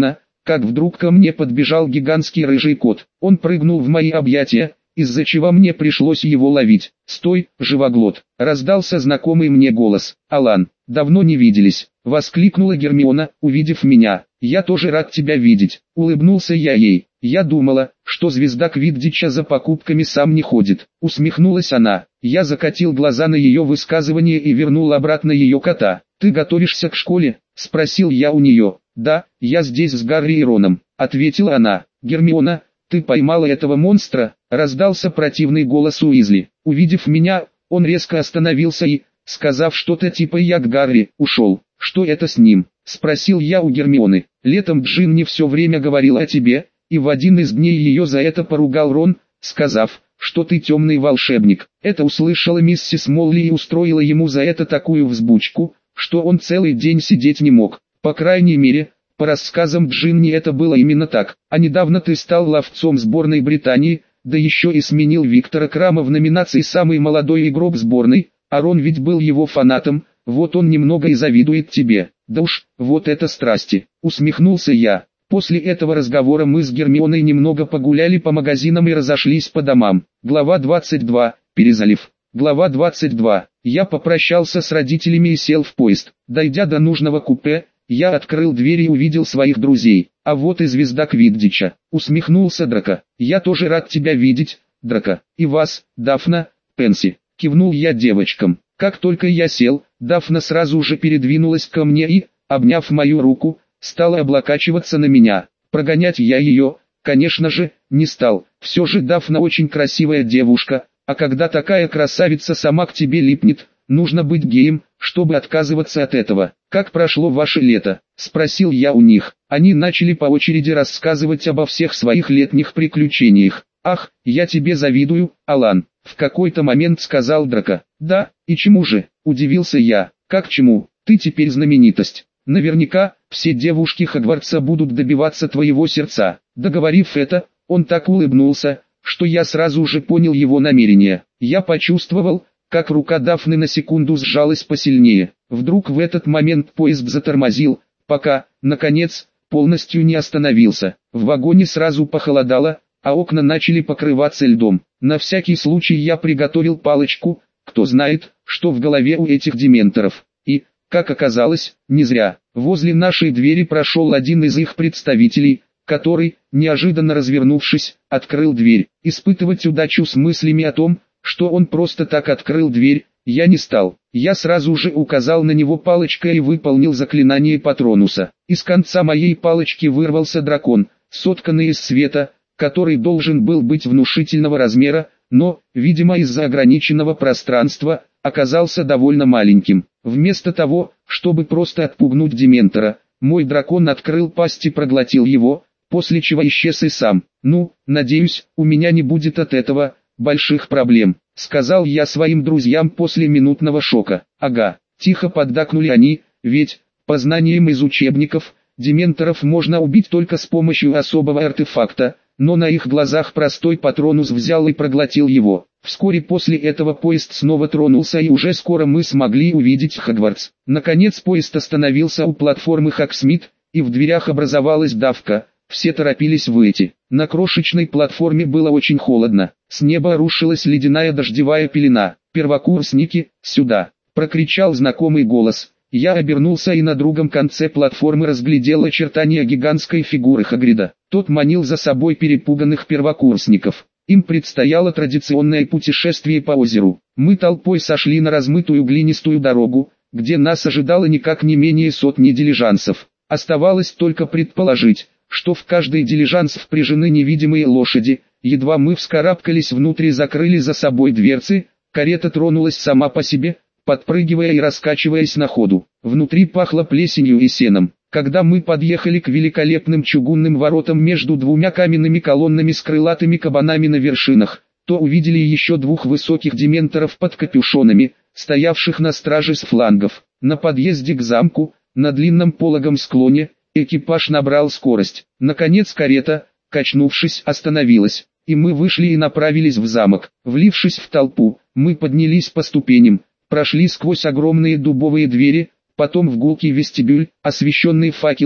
как вдруг ко мне подбежал гигантский рыжий кот. Он прыгнул в мои объятия, из-за чего мне пришлось его ловить. «Стой, живоглот!» — раздался знакомый мне голос. «Алан, давно не виделись!» — воскликнула Гермиона, увидев меня. «Я тоже рад тебя видеть!» — улыбнулся я ей. «Я думала, что звезда Квиддича за покупками сам не ходит», — усмехнулась она. Я закатил глаза на ее высказывание и вернул обратно ее кота. «Ты готовишься к школе?» — спросил я у нее. «Да, я здесь с Гарри и Роном», — ответила она. «Гермиона, ты поймала этого монстра?» — раздался противный голос Уизли. Увидев меня, он резко остановился и, сказав что-то типа «я к Гарри», ушел. «Что это с ним?» — спросил я у Гермионы. «Летом Джинни все время говорила о тебе, и в один из дней ее за это поругал Рон, сказав, что ты темный волшебник». Это услышала миссис Молли и устроила ему за это такую взбучку, что он целый день сидеть не мог. По крайней мере, по рассказам Джинни это было именно так. А недавно ты стал ловцом сборной Британии, да еще и сменил Виктора Крама в номинации «Самый молодой игрок сборной», а Рон ведь был его фанатом, вот он немного и завидует тебе. Да уж, вот это страсти, усмехнулся я. После этого разговора мы с Гермионой немного погуляли по магазинам и разошлись по домам. Глава двадцать два. Перезалив. Глава двадцать два. Я попрощался с родителями и сел в поезд. Дойдя до нужного купе, я открыл дверь и увидел своих друзей. А вот и звезда Квиддича. Усмехнулся Драко. Я тоже рад тебя видеть, Драко. И вас, Дафна, Пенси. Кивнул я девочкам. Как только я сел, Дафна сразу же передвинулась ко мне и, обняв мою руку, стала облокачиваться на меня. Прогонять я ее, конечно же, не стал. Все же Дафна очень красивая девушка, а когда такая красавица сама к тебе липнет, нужно быть геем, чтобы отказываться от этого. «Как прошло ваше лето?» – спросил я у них. Они начали по очереди рассказывать обо всех своих летних приключениях. «Ах, я тебе завидую, Алан», – в какой-то момент сказал Драко. «Да, и чему же?» – удивился я. «Как чему? Ты теперь знаменитость. Наверняка, все девушки Хогвартса будут добиваться твоего сердца». Договорив это, он так улыбнулся, что я сразу же понял его намерение. Я почувствовал, как рука Дафны на секунду сжалась посильнее. Вдруг в этот момент поезд затормозил, пока, наконец, полностью не остановился. В вагоне сразу похолодало, а окна начали покрываться льдом. На всякий случай я приготовил палочку, кто знает, что в голове у этих дементоров. И, как оказалось, не зря. Возле нашей двери прошел один из их представителей, который, неожиданно развернувшись, открыл дверь. Испытывать удачу с мыслями о том, что он просто так открыл дверь, я не стал. Я сразу же указал на него палочкой и выполнил заклинание Патронуса. Из конца моей палочки вырвался дракон, сотканный из света, который должен был быть внушительного размера, но, видимо из-за ограниченного пространства, оказался довольно маленьким. Вместо того, чтобы просто отпугнуть дементора, мой дракон открыл пасть и проглотил его, после чего исчез и сам. «Ну, надеюсь, у меня не будет от этого больших проблем», — сказал я своим друзьям после минутного шока. «Ага», — тихо поддакнули они, ведь, по знаниям из учебников, дементоров можно убить только с помощью особого артефакта, но на их глазах простой Патронус взял и проглотил его. Вскоре после этого поезд снова тронулся и уже скоро мы смогли увидеть Хогвартс. Наконец поезд остановился у платформы Хогсмит, и в дверях образовалась давка. Все торопились выйти. На крошечной платформе было очень холодно. С неба рушилась ледяная дождевая пелена. «Первокурсники, сюда!» — прокричал знакомый голос. Я обернулся и на другом конце платформы разглядел очертания гигантской фигуры Хагрида. Тот манил за собой перепуганных первокурсников. Им предстояло традиционное путешествие по озеру. Мы толпой сошли на размытую глинистую дорогу, где нас ожидало никак не менее сотни дилижансов. Оставалось только предположить, что в каждый дилижанс впряжены невидимые лошади. Едва мы вскарабкались внутрь и закрыли за собой дверцы, карета тронулась сама по себе, подпрыгивая и раскачиваясь на ходу. Внутри пахло плесенью и сеном. Когда мы подъехали к великолепным чугунным воротам между двумя каменными колоннами с крылатыми кабанами на вершинах, то увидели еще двух высоких дементоров под капюшонами, стоявших на страже с флангов. На подъезде к замку, на длинном пологом склоне, экипаж набрал скорость. Наконец карета, качнувшись, остановилась, и мы вышли и направились в замок. Влившись в толпу, мы поднялись по ступеням, прошли сквозь огромные дубовые двери, потом в гулкий вестибюль, освещенный факелами,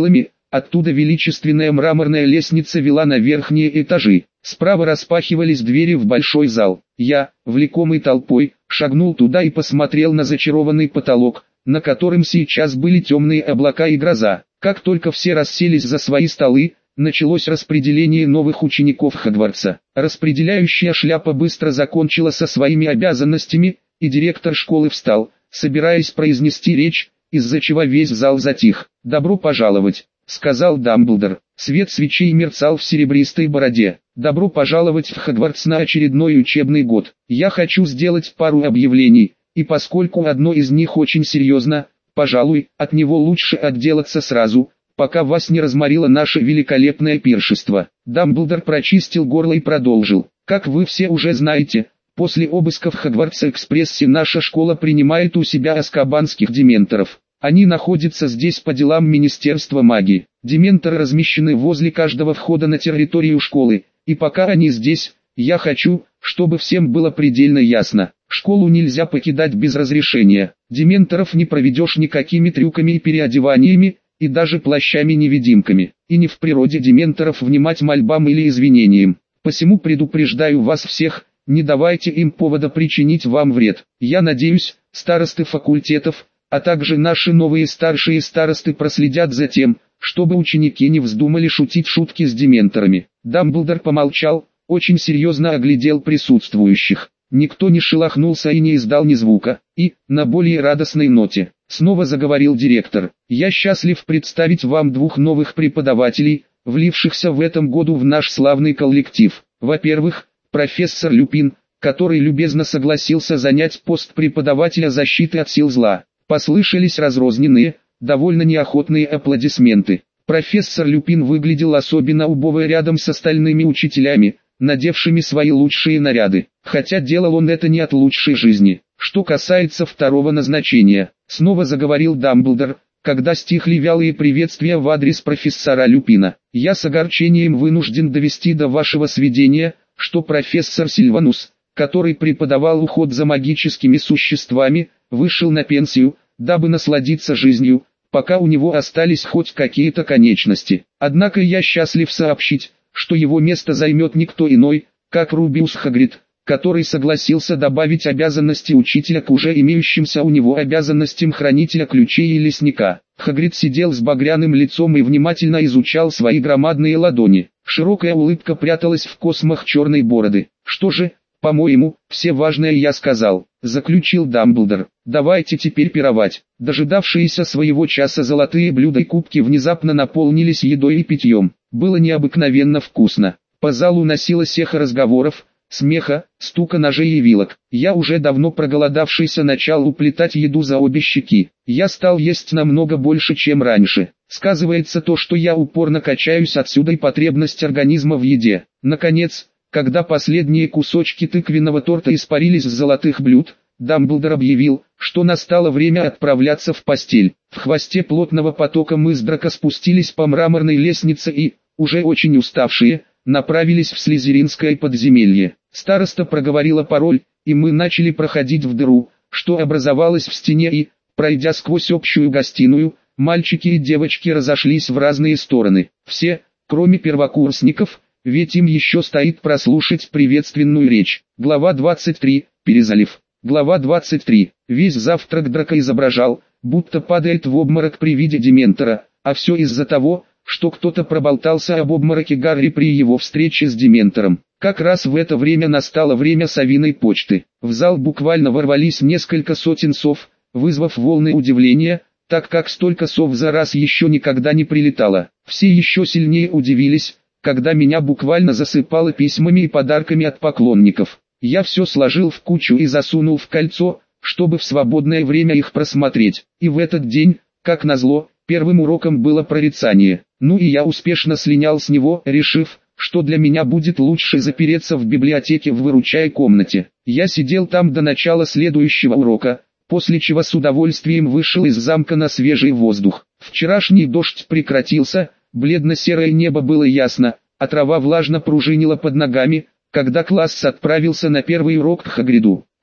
Оттуда величественная мраморная лестница вела на верхние этажи. Справа распахивались двери в большой зал. Я, влекомый толпой, шагнул туда и посмотрел на зачарованный потолок, на котором сейчас были темные облака и гроза. Как только все расселись за свои столы, началось распределение новых учеников Хогвартса. Распределяющая шляпа быстро закончила со своими обязанностями, и директор школы встал, собираясь произнести речь, из-за чего весь зал затих. «Добро пожаловать», — сказал Дамблдор. Свет свечей мерцал в серебристой бороде. «Добро пожаловать в Хогвартс на очередной учебный год. Я хочу сделать пару объявлений, и поскольку одно из них очень серьезно, пожалуй, от него лучше отделаться сразу, пока вас не разморило наше великолепное пиршество». Дамблдор прочистил горло и продолжил. «Как вы все уже знаете, после обыска в Хогвартс-экспрессе наша школа принимает у себя азкабанских дементоров. Они находятся здесь по делам Министерства магии. Дементоры размещены возле каждого входа на территорию школы, и пока они здесь, я хочу, чтобы всем было предельно ясно. Школу нельзя покидать без разрешения. Дементоров не проведешь никакими трюками и переодеваниями, и даже плащами-невидимками. И не в природе дементоров внимать мольбам или извинениям. Посему предупреждаю вас всех, не давайте им повода причинить вам вред. Я надеюсь, старосты факультетов, а также наши новые старшие старосты проследят за тем, чтобы ученики не вздумали шутить шутки с дементорами». Дамблдор помолчал, очень серьезно оглядел присутствующих. Никто не шелохнулся и не издал ни звука, и, на более радостной ноте, снова заговорил директор. «Я счастлив представить вам двух новых преподавателей, влившихся в этом году в наш славный коллектив. Во-первых, профессор Люпин, который любезно согласился занять пост преподавателя защиты от сил зла». Послышались разрозненные, довольно неохотные аплодисменты. Профессор Люпин выглядел особенно убого рядом с остальными учителями, надевшими свои лучшие наряды, хотя делал он это не от лучшей жизни. Что касается второго назначения, снова заговорил Дамблдор, когда стихли вялые приветствия в адрес профессора Люпина. «Я с огорчением вынужден довести до вашего сведения, что профессор Сильванус, который преподавал уход за магическими существами, вышел на пенсию, дабы насладиться жизнью, пока у него остались хоть какие-то конечности. Однако я счастлив сообщить, что его место займет никто иной, как Рубиус Хагрид, который согласился добавить обязанности учителя к уже имеющимся у него обязанностям хранителя ключей и лесника». Хагрид сидел с багряным лицом и внимательно изучал свои громадные ладони. Широкая улыбка пряталась в космах черной бороды. «Что же, по-моему, все важное я сказал», — заключил Дамблдор. «Давайте теперь пировать». Дожидавшиеся своего часа золотые блюда и кубки внезапно наполнились едой и питьем. Было необыкновенно вкусно. По залу носилось эхо разговоров, смеха, стука ножей и вилок. Я уже давно проголодавшийся начал уплетать еду за обе щеки. Я стал есть намного больше, чем раньше. Сказывается то, что я упорно качаюсь отсюда и потребность организма в еде. Наконец, когда последние кусочки тыквенного торта испарились с золотых блюд, Дамблдор объявил, что настало время отправляться в постель. В хвосте плотного потока мы с Драко спустились по мраморной лестнице и, уже очень уставшие, направились в слизеринское подземелье. Староста проговорила пароль, и мы начали проходить в дыру, что образовалась в стене, и, пройдя сквозь общую гостиную, мальчики и девочки разошлись в разные стороны. Все, кроме первокурсников, ведь им еще стоит прослушать приветственную речь. Глава двадцать три. Перезалив. Глава двадцать три. Весь завтрак Драко изображал, будто падает в обморок при виде Дементора, а все из-за того, что кто-то проболтался об обмороке Гарри при его встрече с Дементором. Как раз в это время настало время совиной почты. В зал буквально ворвались несколько сотен сов, вызвав волны удивления, так как столько сов за раз еще никогда не прилетало. Все еще сильнее удивились, когда меня буквально засыпало письмами и подарками от поклонников. Я все сложил в кучу и засунул в кольцо, чтобы в свободное время их просмотреть. И в этот день, как назло, первым уроком было прорицание. Ну и я успешно слинял с него, решив, что для меня будет лучше запереться в библиотеке в выручай комнате. Я сидел там до начала следующего урока, после чего с удовольствием вышел из замка на свежий воздух. Вчерашний дождь прекратился, бледно-серое небо было ясно, а трава влажно пружинила под ногами, когда класс отправился на первый урок к Хагриду.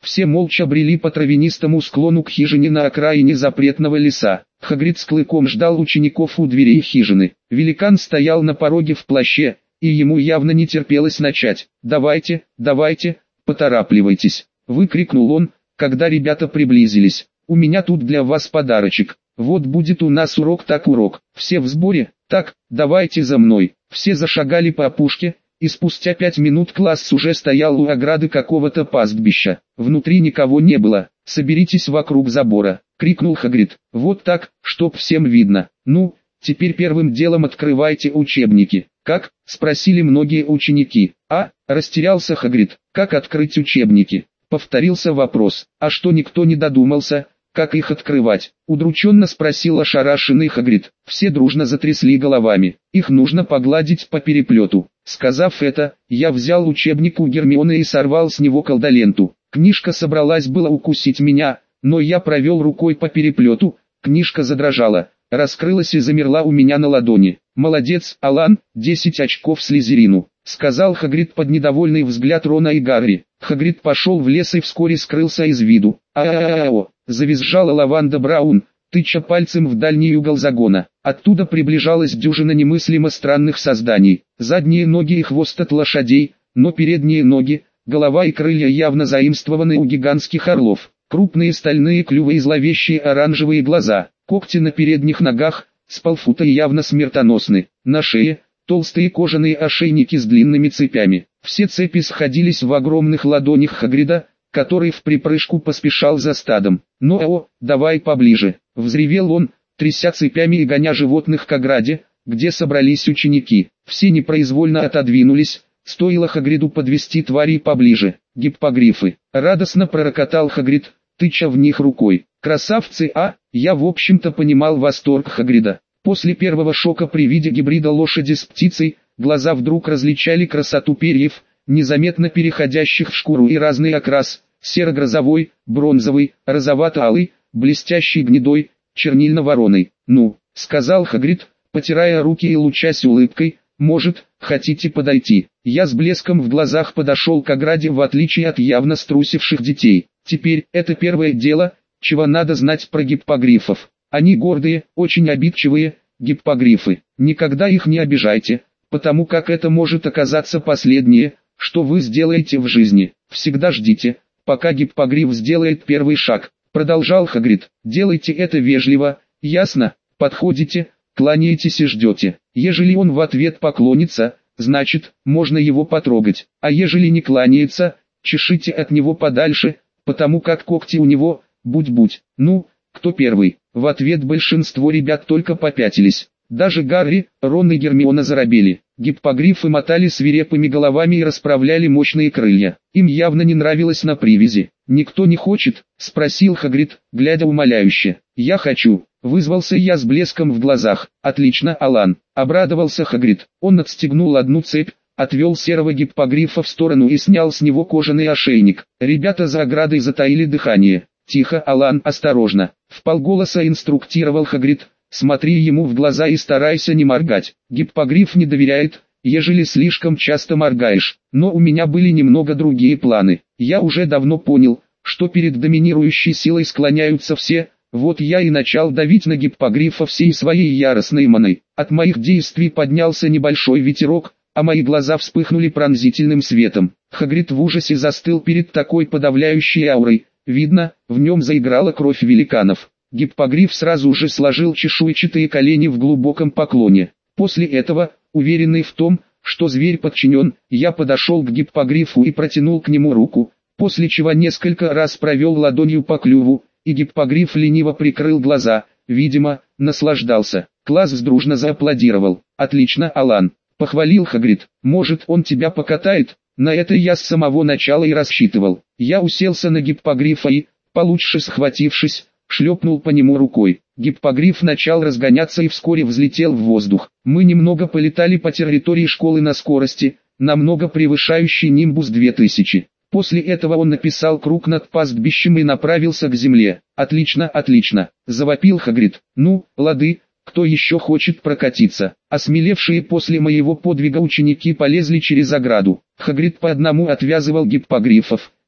Все молча брели по травянистому склону к хижине на окраине запретного леса. Хагрид с Клыком ждал учеников у дверей хижины. Великан стоял на пороге в плаще, и ему явно не терпелось начать. «Давайте, давайте, поторапливайтесь!» — выкрикнул он, когда ребята приблизились. «У меня тут для вас подарочек. Вот будет у нас урок так урок. Все в сборе? Так, давайте за мной». Все зашагали по опушке, и спустя пять минут класс уже стоял у ограды какого-то пастбища. Внутри никого не было. «Соберитесь вокруг забора», — крикнул Хагрид. «Вот так, чтоб всем видно. Ну, теперь первым делом открывайте учебники». «Как?» — спросили многие ученики. «А?» — растерялся Хагрид. «Как открыть учебники?» — повторился вопрос. «А что никто не додумался? Как их открывать?» — удрученно спросил ошарашенный Хагрид. Все дружно затрясли головами. «Их нужно погладить по переплету». Сказав это, я взял учебник у Гермионы и сорвал с него колдоленту. Книжка собралась было укусить меня, но я провел рукой по переплету, книжка задрожала, раскрылась и замерла у меня на ладони. «Молодец, Алан, десять очков Слизерину», — сказал Хагрид под недовольный взгляд Рона и Гарри. Хагрид пошел в лес и вскоре скрылся из виду. «А-а-а-а-о!» — завизжала Лаванда Браун, тыча пальцем в дальний угол загона. Оттуда приближалась дюжина немыслимо странных созданий. Задние ноги и хвост от лошадей, но передние ноги, голова и крылья явно заимствованы у гигантских орлов. Крупные стальные клювы и зловещие оранжевые глаза, когти на передних ногах, с полфута и явно смертоносны. На шее толстые кожаные ошейники с длинными цепями. Все цепи сходились в огромных ладонях Хагрида, который в припрыжку поспешал за стадом. «Ну о, давай поближе!» — взревел он, тряся цепями и гоня животных к ограде, где собрались ученики. Все непроизвольно отодвинулись, стоило Хагриду подвести тварей поближе. «Гиппогрифы!» — радостно пророкотал Хагрид, тыча в них рукой. «Красавцы, а!» Я в общем-то понимал восторг Хагрида. После первого шока при виде гибрида лошади с птицей, глаза вдруг различали красоту перьев, незаметно переходящих в шкуру и разный окрас, серо-грозовой, бронзовый, розовато-алый, блестящий гнедой, чернильно-вороной. «Ну», — сказал Хагрид, потирая руки и лучась улыбкой, — «может, хотите подойти?» Я с блеском в глазах подошел к ограде в отличие от явно струсивших детей. Теперь, это первое дело, чего надо знать про гиппогрифов. Они гордые, очень обидчивые, гиппогрифы. Никогда их не обижайте, потому как это может оказаться последнее, что вы сделаете в жизни. Всегда ждите, пока гиппогриф сделает первый шаг. Продолжал Хагрид. Делайте это вежливо, ясно? Подходите, кланяетесь и ждете. Ежели он в ответ поклонится, значит, можно его потрогать. А ежели не кланяется, чешите от него подальше, потому как когти у него, будь-будь. Ну, кто первый? В ответ большинство ребят только попятились. Даже Гарри, Рон и Гермиона заробели. Гиппогрифы мотали свирепыми головами и расправляли мощные крылья. Им явно не нравилось на привязи. «Никто не хочет?» — спросил Хагрид, глядя умоляюще. «Я хочу», — вызвался я с блеском в глазах. «Отлично, Алан», — обрадовался Хагрид. Он отстегнул одну цепь, отвел серого гиппогрифа в сторону и снял с него кожаный ошейник. Ребята за оградой затаили дыхание. «Тихо, Алан, осторожно», — вполголоса инструктировал Хагрид. «Смотри ему в глаза и старайся не моргать. Гиппогриф не доверяет, ежели слишком часто моргаешь. Но у меня были немного другие планы. Я уже давно понял, что перед доминирующей силой склоняются все, вот я и начал давить на гиппогрифа всей своей яростной маной. От моих действий поднялся небольшой ветерок, а мои глаза вспыхнули пронзительным светом. Хагрид в ужасе застыл перед такой подавляющей аурой. Видно, в нем заиграла кровь великанов. Гиппогриф сразу же сложил чешуйчатые колени в глубоком поклоне. После этого, уверенный в том, что зверь подчинен, я подошел к гиппогрифу и протянул к нему руку, после чего несколько раз провел ладонью по клюву, и гиппогриф лениво прикрыл глаза, видимо, наслаждался. Класс дружно зааплодировал. «Отлично, Алан», — похвалил Хагрид. «Может, он тебя покатает?» На это я с самого начала и рассчитывал. Я уселся на гиппогрифа и, получше схватившись, шлепнул по нему рукой. Гиппогриф начал разгоняться и вскоре взлетел в воздух. Мы немного полетали по территории школы на скорости, намного превышающей Нимбус две тысячи. После этого он написал круг над пастбищем и направился к земле. «Отлично, отлично», — завопил Хагрид. «Ну, лады, кто еще хочет прокатиться?» Осмелевшие после моего подвига ученики полезли через ограду. Хагрид по одному отвязывал гиппогрифов,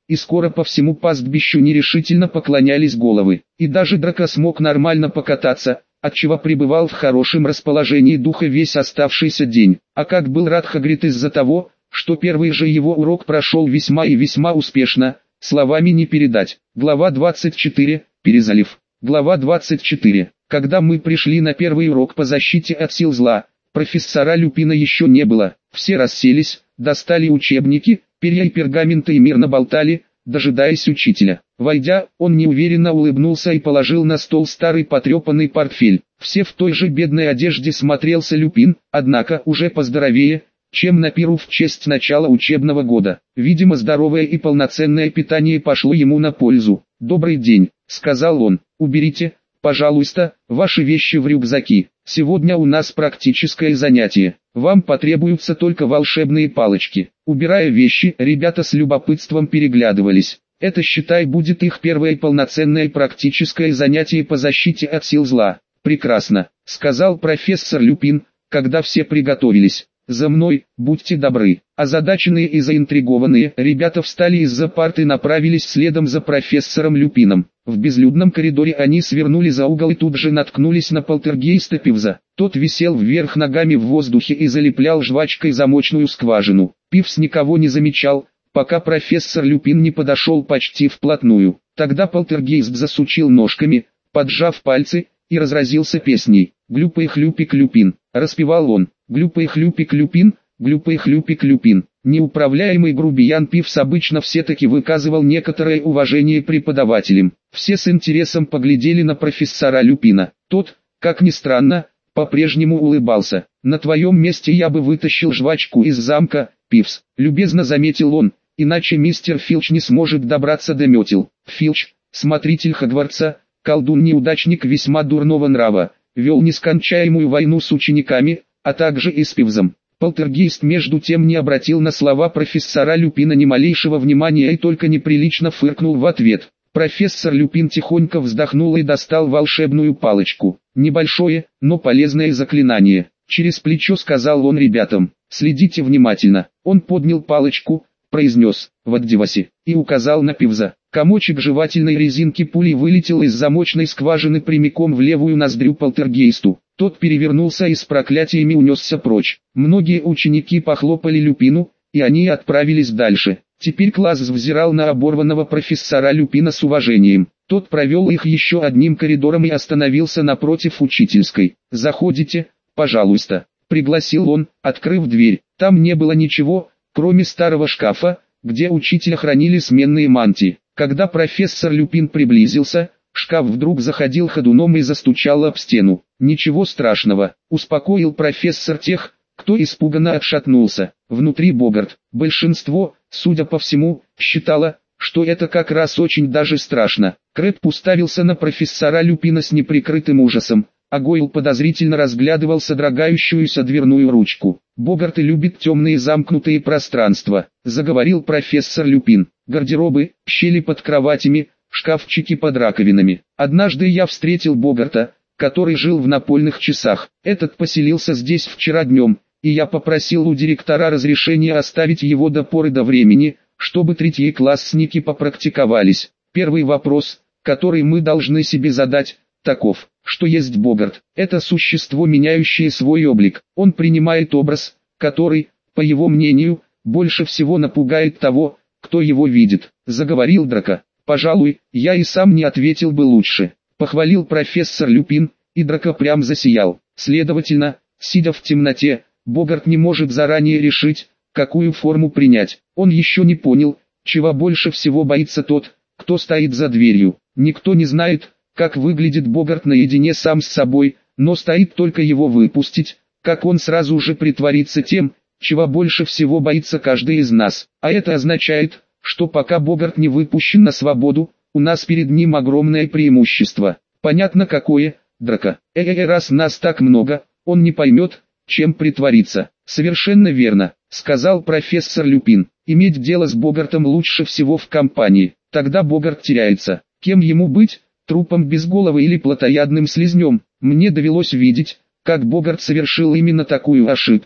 и скоро по всему пастбищу нерешительно поклонялись головы. И даже Драко смог нормально покататься, отчего пребывал в хорошем расположении духа весь оставшийся день. А как был рад Хагрид из-за того, что первый же его урок прошел весьма и весьма успешно, словами не передать. Глава двадцать четыре. Перезалив. Глава двадцать четыре. Когда мы пришли на первый урок по защите от сил зла, профессора Люпина еще не было. Все расселись, достали учебники, перья и пергаменты и мирно болтали, дожидаясь учителя. Войдя, он неуверенно улыбнулся и положил на стол старый потрепанный портфель. Все в той же бедной одежде смотрелся Люпин, однако уже поздоровее, чем на пиру в честь начала учебного года. Видимо, здоровое и полноценное питание пошло ему на пользу. «Добрый день», — сказал он, — «уберите, пожалуйста, ваши вещи в рюкзаки. Сегодня у нас практическое занятие. Вам потребуются только волшебные палочки». Убирая вещи, ребята с любопытством переглядывались. Это, считай, будет их первое полноценное практическое занятие по защите от сил зла. «Прекрасно», — сказал профессор Люпин, когда все приготовились. «За мной, будьте добры». Озадаченные и заинтригованные, ребята встали из-за парты и направились следом за профессором Люпином. В безлюдном коридоре они свернули за угол и тут же наткнулись на полтергейста Пивза. Тот висел вверх ногами в воздухе и залеплял жвачкой замочную скважину. Пивз никого не замечал, пока профессор Люпин не подошел почти вплотную. Тогда полтергейст засучил ножками, поджав пальцы, и разразился песней. «Глюпый хлюпик Люпин», — распевал он. «Глюпый хлюпик Люпин, глюпый хлюпик Люпин». Неуправляемый грубиян Пивз обычно все-таки выказывал некоторое уважение преподавателям. Все с интересом поглядели на профессора Люпина. Тот, как ни странно, по-прежнему улыбался. «На твоем месте я бы вытащил жвачку из замка, Пивз», — любезно заметил он, «иначе мистер Филч не сможет добраться до метел». Филч, смотритель Хогвартса, колдун-неудачник весьма дурного нрава, вел нескончаемую войну с учениками, а также и с Пивзом. Полтергейст между тем не обратил на слова профессора Люпина ни малейшего внимания и только неприлично фыркнул в ответ. Профессор Люпин тихонько вздохнул и достал волшебную палочку. Небольшое, но полезное заклинание. Через плечо сказал он ребятам: «Следите внимательно». Он поднял палочку, произнес «Ваддиваси» и указал на Пивза. Комочек жевательной резинки пулей вылетел из замочной скважины прямиком в левую ноздрю полтергейсту. Тот перевернулся и с проклятиями унесся прочь. Многие ученики похлопали Люпину, и они отправились дальше. Теперь класс взирал на оборванного профессора Люпина с уважением. Тот провел их еще одним коридором и остановился напротив учительской. «Заходите, пожалуйста», — пригласил он, открыв дверь. Там не было ничего, кроме старого шкафа, где учителя хранили сменные мантии. Когда профессор Люпин приблизился, шкаф вдруг заходил ходуном и застучал об стену. «Ничего страшного», — успокоил профессор тех, кто испуганно отшатнулся. Внутри Богарт. Большинство, судя по всему, считало, что это как раз очень даже страшно. Крэб уставился на профессора Люпина с неприкрытым ужасом, а Гойл подозрительно разглядывал содрогающуюся дверную ручку. «Богарт любит темные замкнутые пространства», — заговорил профессор Люпин. «Гардеробы, щели под кроватями, шкафчики под раковинами. Однажды я встретил Богарта, который жил в напольных часах. Этот поселился здесь вчера днем, и я попросил у директора разрешения оставить его до поры до времени, чтобы третьеклассники попрактиковались. Первый вопрос, который мы должны себе задать, таков: что есть Богарт? Это существо, меняющее свой облик. Он принимает образ, который, по его мнению, больше всего напугает того, кто его видит», — заговорил Драко. «Пожалуй, я и сам не ответил бы лучше», — похвалил профессор Люпин, и Драко прям засиял. Следовательно, сидя в темноте, Богарт не может заранее решить, какую форму принять. Он еще не понял, чего больше всего боится тот, кто стоит за дверью. Никто не знает, как выглядит Богарт наедине сам с собой, но стоит только его выпустить, как он сразу же притворится тем, чего больше всего боится каждый из нас. А это означает, что пока Богарт не выпущен на свободу, у нас перед ним огромное преимущество. Понятно какое, Драко? Э-э, раз нас так много, он не поймет, чем притвориться. Совершенно верно, сказал профессор Люпин. Иметь дело с Богартом лучше всего в компании. Тогда Богарт теряется. Кем ему быть? Трупом без головы или плотоядным слизнем? Мне довелось видеть, как Богарт совершил именно такую ошибку,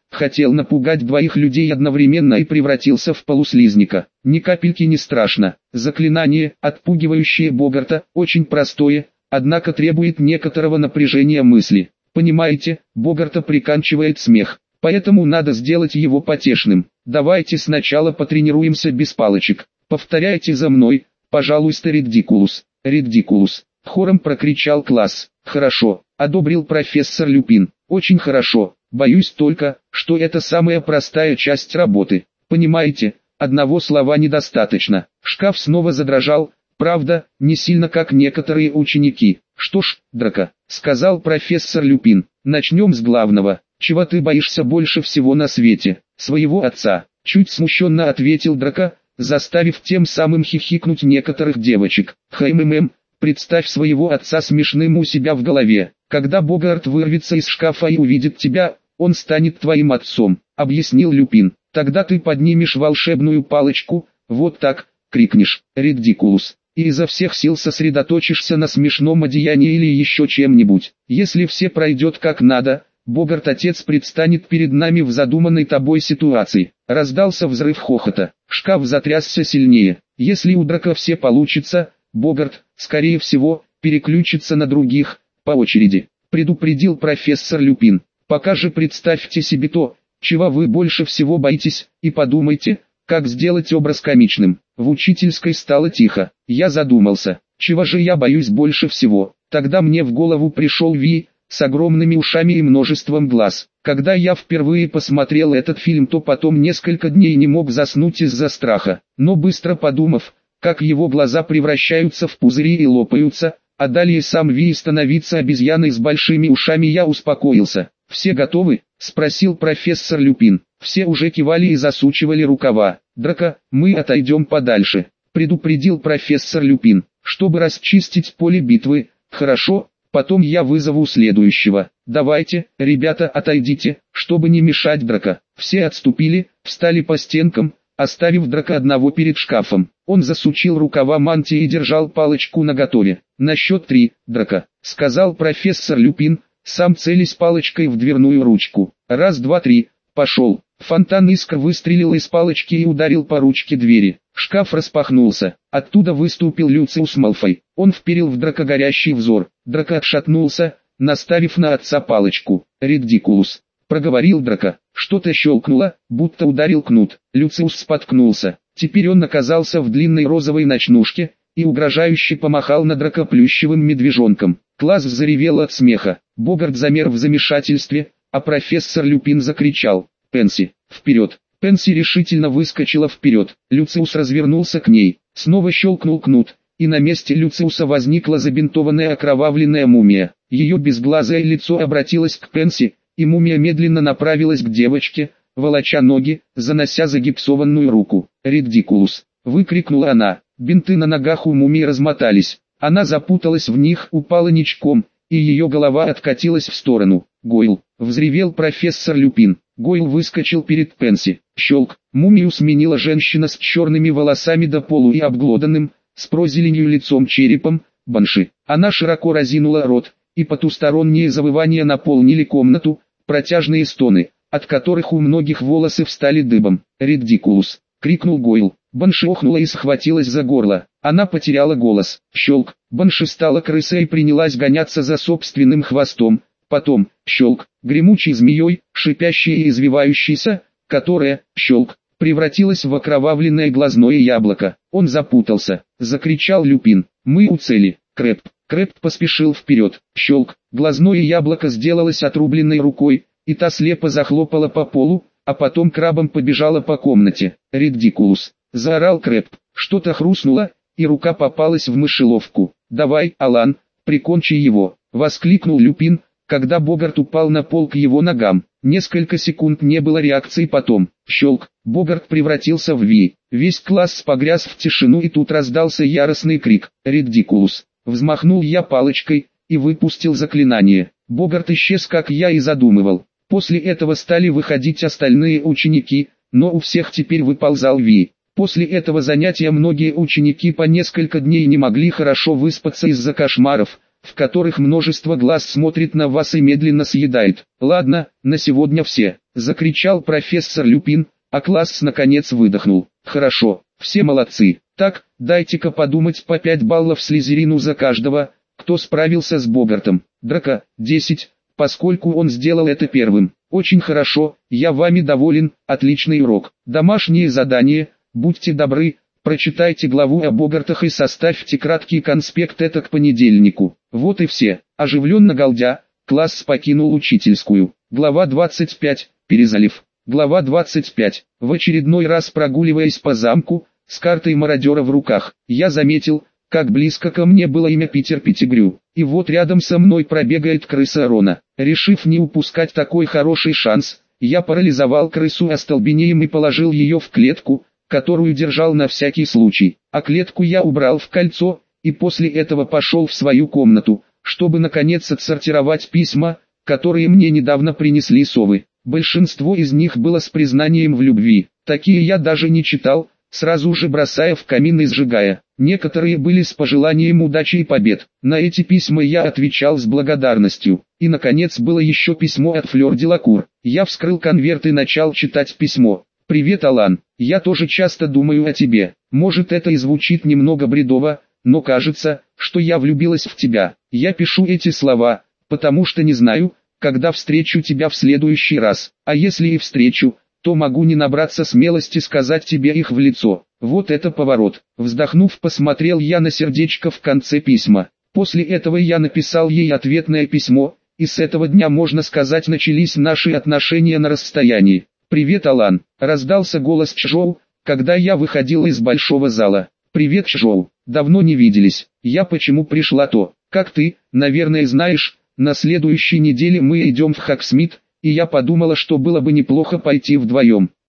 Хотел напугать двоих людей одновременно и превратился в полуслизника. Ни капельки не страшно. Заклинание, отпугивающее Богарта, очень простое, однако требует некоторого напряжения мысли. Понимаете, Богарта приканчивает смех, поэтому надо сделать его потешным. Давайте сначала потренируемся без палочек. Повторяйте за мной, пожалуйста, Реддикулус. Реддикулус. Хором прокричал класс. Хорошо, одобрил профессор Люпин. Очень хорошо. Боюсь только, что это самая простая часть работы. Понимаете, одного слова недостаточно. Шкаф снова задрожал, правда, не сильно как некоторые ученики. Что ж, Драко, сказал профессор Люпин, начнем с главного. Чего ты боишься больше всего на свете? Своего отца. Чуть смущенно ответил Драко, заставив тем самым хихикнуть некоторых девочек. Хммм, представь своего отца смешным у себя в голове. Когда Богарт вырвется из шкафа и увидит тебя, он станет твоим отцом, объяснил Люпин. Тогда ты поднимешь волшебную палочку, вот так, крикнешь «Реддикулус», и изо всех сил сосредоточишься на смешном одеянии или еще чем-нибудь. Если все пройдет как надо, Богарт-отец предстанет перед нами в задуманной тобой ситуации. Раздался взрыв хохота. Шкаф затрясся сильнее. Если у Драко все получится, Богарт, скорее всего, переключится на других, по очереди, предупредил профессор Люпин. Пока же представьте себе то, чего вы больше всего боитесь, и подумайте, как сделать образ комичным. В учительской стало тихо. Я задумался, чего же я боюсь больше всего. Тогда мне в голову пришел Ви, с огромными ушами и множеством глаз. Когда я впервые посмотрел этот фильм, то потом несколько дней не мог заснуть из-за страха. Но быстро подумав, как его глаза превращаются в пузыри и лопаются, а далее сам Ви становится обезьяной с большими ушами, я успокоился. «Все готовы?» – спросил профессор Люпин. Все уже кивали и засучивали рукава. «Драко, мы отойдем подальше», – предупредил профессор Люпин, чтобы расчистить поле битвы. «Хорошо, потом я вызову следующего. Давайте, ребята, отойдите, чтобы не мешать Драко». Все отступили, встали по стенкам, оставив Драко одного перед шкафом. Он засучил рукава мантии и держал палочку наготове. «На счет три, Драко», — сказал профессор Люпин, сам целясь палочкой в дверную ручку. «Раз, два, три, пошел». Фонтан искр выстрелил из палочки и ударил по ручке двери. Шкаф распахнулся. Оттуда выступил Люциус Малфой. Он вперил в Драко горящий взор. Драко отшатнулся, наставив на отца палочку. «Реддикулус», — проговорил Драко. Что-то щелкнуло, будто ударил кнут. Люциус споткнулся. Теперь он оказался в длинной розовой ночнушке и угрожающе помахал на Драко плющевым медвежонком. Класс заревел от смеха. Богарт замер в замешательстве, а профессор Люпин закричал: «Пенси, вперед!» Пенси решительно выскочила вперед. Люциус развернулся к ней. Снова щелкнул кнут, и на месте Люциуса возникла забинтованная окровавленная мумия. Ее безглазое лицо обратилось к Пенси, и мумия медленно направилась к девочке, волоча ноги, занося загипсованную руку. «Реддикулус!» — выкрикнула она. Бинты на ногах у мумии размотались. Она запуталась в них, упала ничком, и ее голова откатилась в сторону. «Гойл!» — взревел профессор Люпин. Гойл выскочил перед Пенси. Щелк. Мумию сменила женщина с черными волосами до полу и обглоданным, с прозеленью лицом черепом, банши. Она широко разинула рот, и потусторонние завывания наполнили комнату, протяжные стоны, от которых у многих волосы встали дыбом. «Реддикулус!» — крикнул Гойл. Банши охнула и схватилась за горло. Она потеряла голос. Щелк. Банши стала крысой и принялась гоняться за собственным хвостом. Потом, щелк, гремучей змеей, шипящей и извивающейся, которая, щелк, превратилась в окровавленное глазное яблоко. Он запутался. Закричал Люпин. «Мы у цели, Крэп!» Крэп поспешил вперед. Щелк. Глазное яблоко сделалось отрубленной рукой, и та слепо захлопала по полу, а потом крабом побежала по комнате. «Реддикулус!» — заорал Крэп. Что-то хрустнуло, и рука попалась в мышеловку. «Давай, Алан, прикончи его!» — воскликнул Люпин, когда Богарт упал на пол к его ногам. Несколько секунд не было реакции, потом, щелк, Богарт превратился в Ви. Весь класс погряз в тишину, и тут раздался яростный крик. «Реддикулус!» Взмахнул я палочкой и выпустил заклинание. Богарт исчез, как я и задумывал. После этого стали выходить остальные ученики, но у всех теперь выползал Ви. После этого занятия многие ученики по несколько дней не могли хорошо выспаться из-за кошмаров, в которых множество глаз смотрит на вас и медленно съедает. Ладно, на сегодня все. закричал профессор Люпин, а класс наконец выдохнул. Хорошо, все молодцы. Так, дайте-ка подумать по пять баллов Слизерину за каждого, кто справился с Богартом. Драко, десять, поскольку он сделал это первым. Очень хорошо, я вами доволен, отличный урок. Домашнее задание, будьте добры, прочитайте главу о Богартах и составьте краткий конспект это к понедельнику. Вот и все. Оживленно галдя, класс покинул учительскую. Глава двадцать пять. Перезалив. Глава двадцать пять. В очередной раз прогуливаясь по замку, с картой мародера в руках, я заметил, как близко ко мне было имя Питер Петтигрю. И вот рядом со мной пробегает крыса Рона. Решив не упускать такой хороший шанс, я парализовал крысу остолбенением и положил ее в клетку, которую держал на всякий случай. А клетку я убрал в кольцо, и после этого пошел в свою комнату, чтобы наконец отсортировать письма, которые мне недавно принесли совы. Большинство из них было с признанием в любви. Такие я даже не читал, сразу же бросая в камин и сжигая. Некоторые были с пожеланием удачи и побед. На эти письма я отвечал с благодарностью. И наконец было еще письмо от Флёр Делакур. Я вскрыл конверт и начал читать письмо. «Привет, Алан, я тоже часто думаю о тебе. Может, это и звучит немного бредово, но кажется, что я влюбилась в тебя. Я пишу эти слова, потому что не знаю, когда встречу тебя в следующий раз. А если и встречу, то могу не набраться смелости сказать тебе их в лицо». Вот это поворот. Вздохнув, посмотрел я на сердечко в конце письма. После этого я написал ей ответное письмо, и с этого дня, можно сказать, начались наши отношения на расстоянии. «Привет, Алан», — раздался голос Чжоу, когда я выходил из большого зала. «Привет, Чжоу, давно не виделись. Я почему пришла то, как ты, наверное, знаешь, на следующей неделе мы идем в Хоксмит, и я подумала, что было бы неплохо пойти вдвоем.